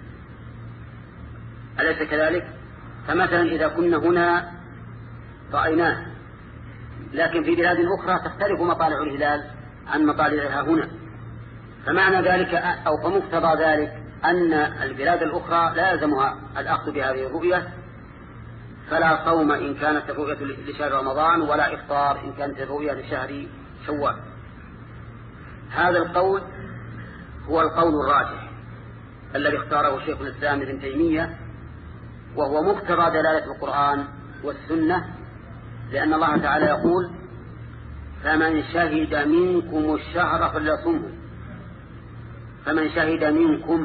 أليس كذلك؟ فمثلا إذا كنا هنا رأيناه، لكن في بلاد أخرى تختلف مطالع الهلال عن مطالعها هنا، فمعنى ذلك أو فمقتضى ذلك أن البلاد الأخرى لا يلزمها الأخذ بهذه الرؤية، فلا صوم إن كانت الرؤية لشهر رمضان، ولا إفطار إن كانت الرؤية لشهر شوال. هذا القول هو القول الراجح الذي اختاره شيخ الإسلام ابن تيمية، وهو مقتضى دلالة القرآن والسنة، لأن الله تعالى يقول: فمن شهد منكم الشهر فليصمه. فمن شهد منكم،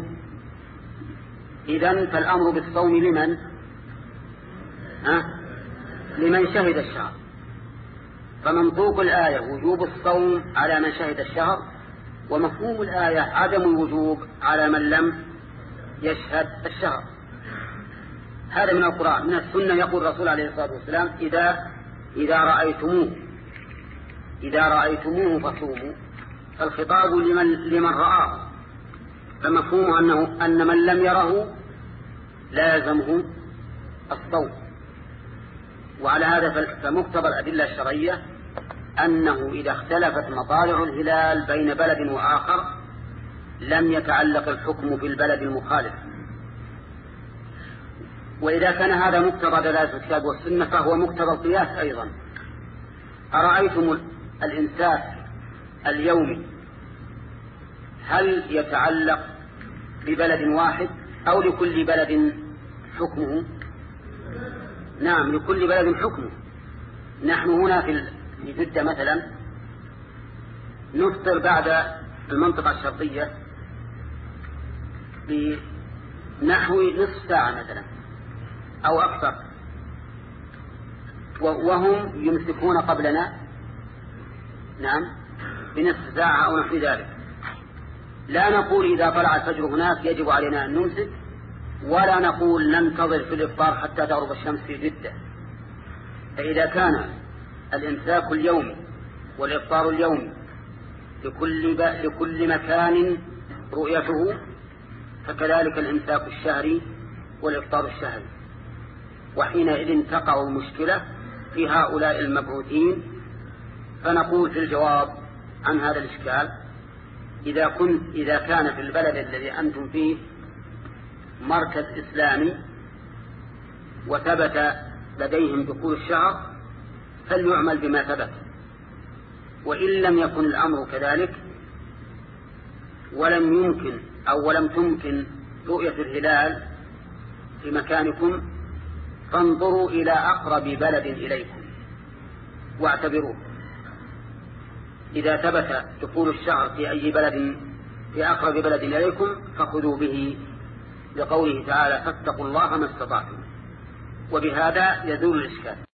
إذن فالأمر بالصوم لمن؟ لمن شهد الشهر. فمنطوق الآية وجوب الصوم على من شهد الشهر، ومفهوم الآية عدم الوجوب على من لم يشهد الشهر. هذا من القرآن. من السنة يقول الرسول عليه الصلاة والسلام: إذا رأيتموه فصوموا. فالخطاب لمن رآه، فمفهوم أن من لم يره لا يلزمه الصوم. وعلى هذا فمقتضى الأدلة الشرعية أنه إذا اختلفت مطالع الهلال بين بلد وآخر لم يتعلق الحكم بالبلد المخالف. وإذا كان هذا مقتضى دلالة الكتاب والسنة فهو مقتضى القياس أيضا. أرأيتم الإمساك اليومي هل يتعلق ببلد واحد أو لكل بلد حكمه؟ نعم، لكل بلد حكمه. نحن هنا في جدة مثلا نفطر بعد المنطقة الشرقية بنحو نصف ساعة مثلا أو أكثر، وهم يمسكون قبلنا نعم بنصف ساعة أو نحو ذلك. لا نقول إذا طلع الفجر هناك يجب علينا أن نمسك، ولا نقول ننتظر في الإفطار حتى تغرب الشمس في جدة. فإذا كان الإمساك اليومي والإفطار اليومي لكل مكان رؤيته، فكذلك الإمساك الشهري والإفطار الشهري. وحينئذ تقع المشكلة في هؤلاء المبعوثين. فنقول في الجواب عن هذا الإشكال: إذا كان في البلد الذي أنتم فيه مركز إسلامي وثبت لديهم دخول الشهر فليعمل بما ثبت. وإن لم يكن الأمر كذلك ولم تمكن رؤية الهلال في مكانكم، فانظروا إلى أقرب بلد إليكم واعتبروه. إذا ثبت دخول الشهر في أي بلد في أقرب بلد إليكم فخذوا به، لقوله تعالى: فاتقوا الله ما استطعتم. وبهذا يزول الإشكال.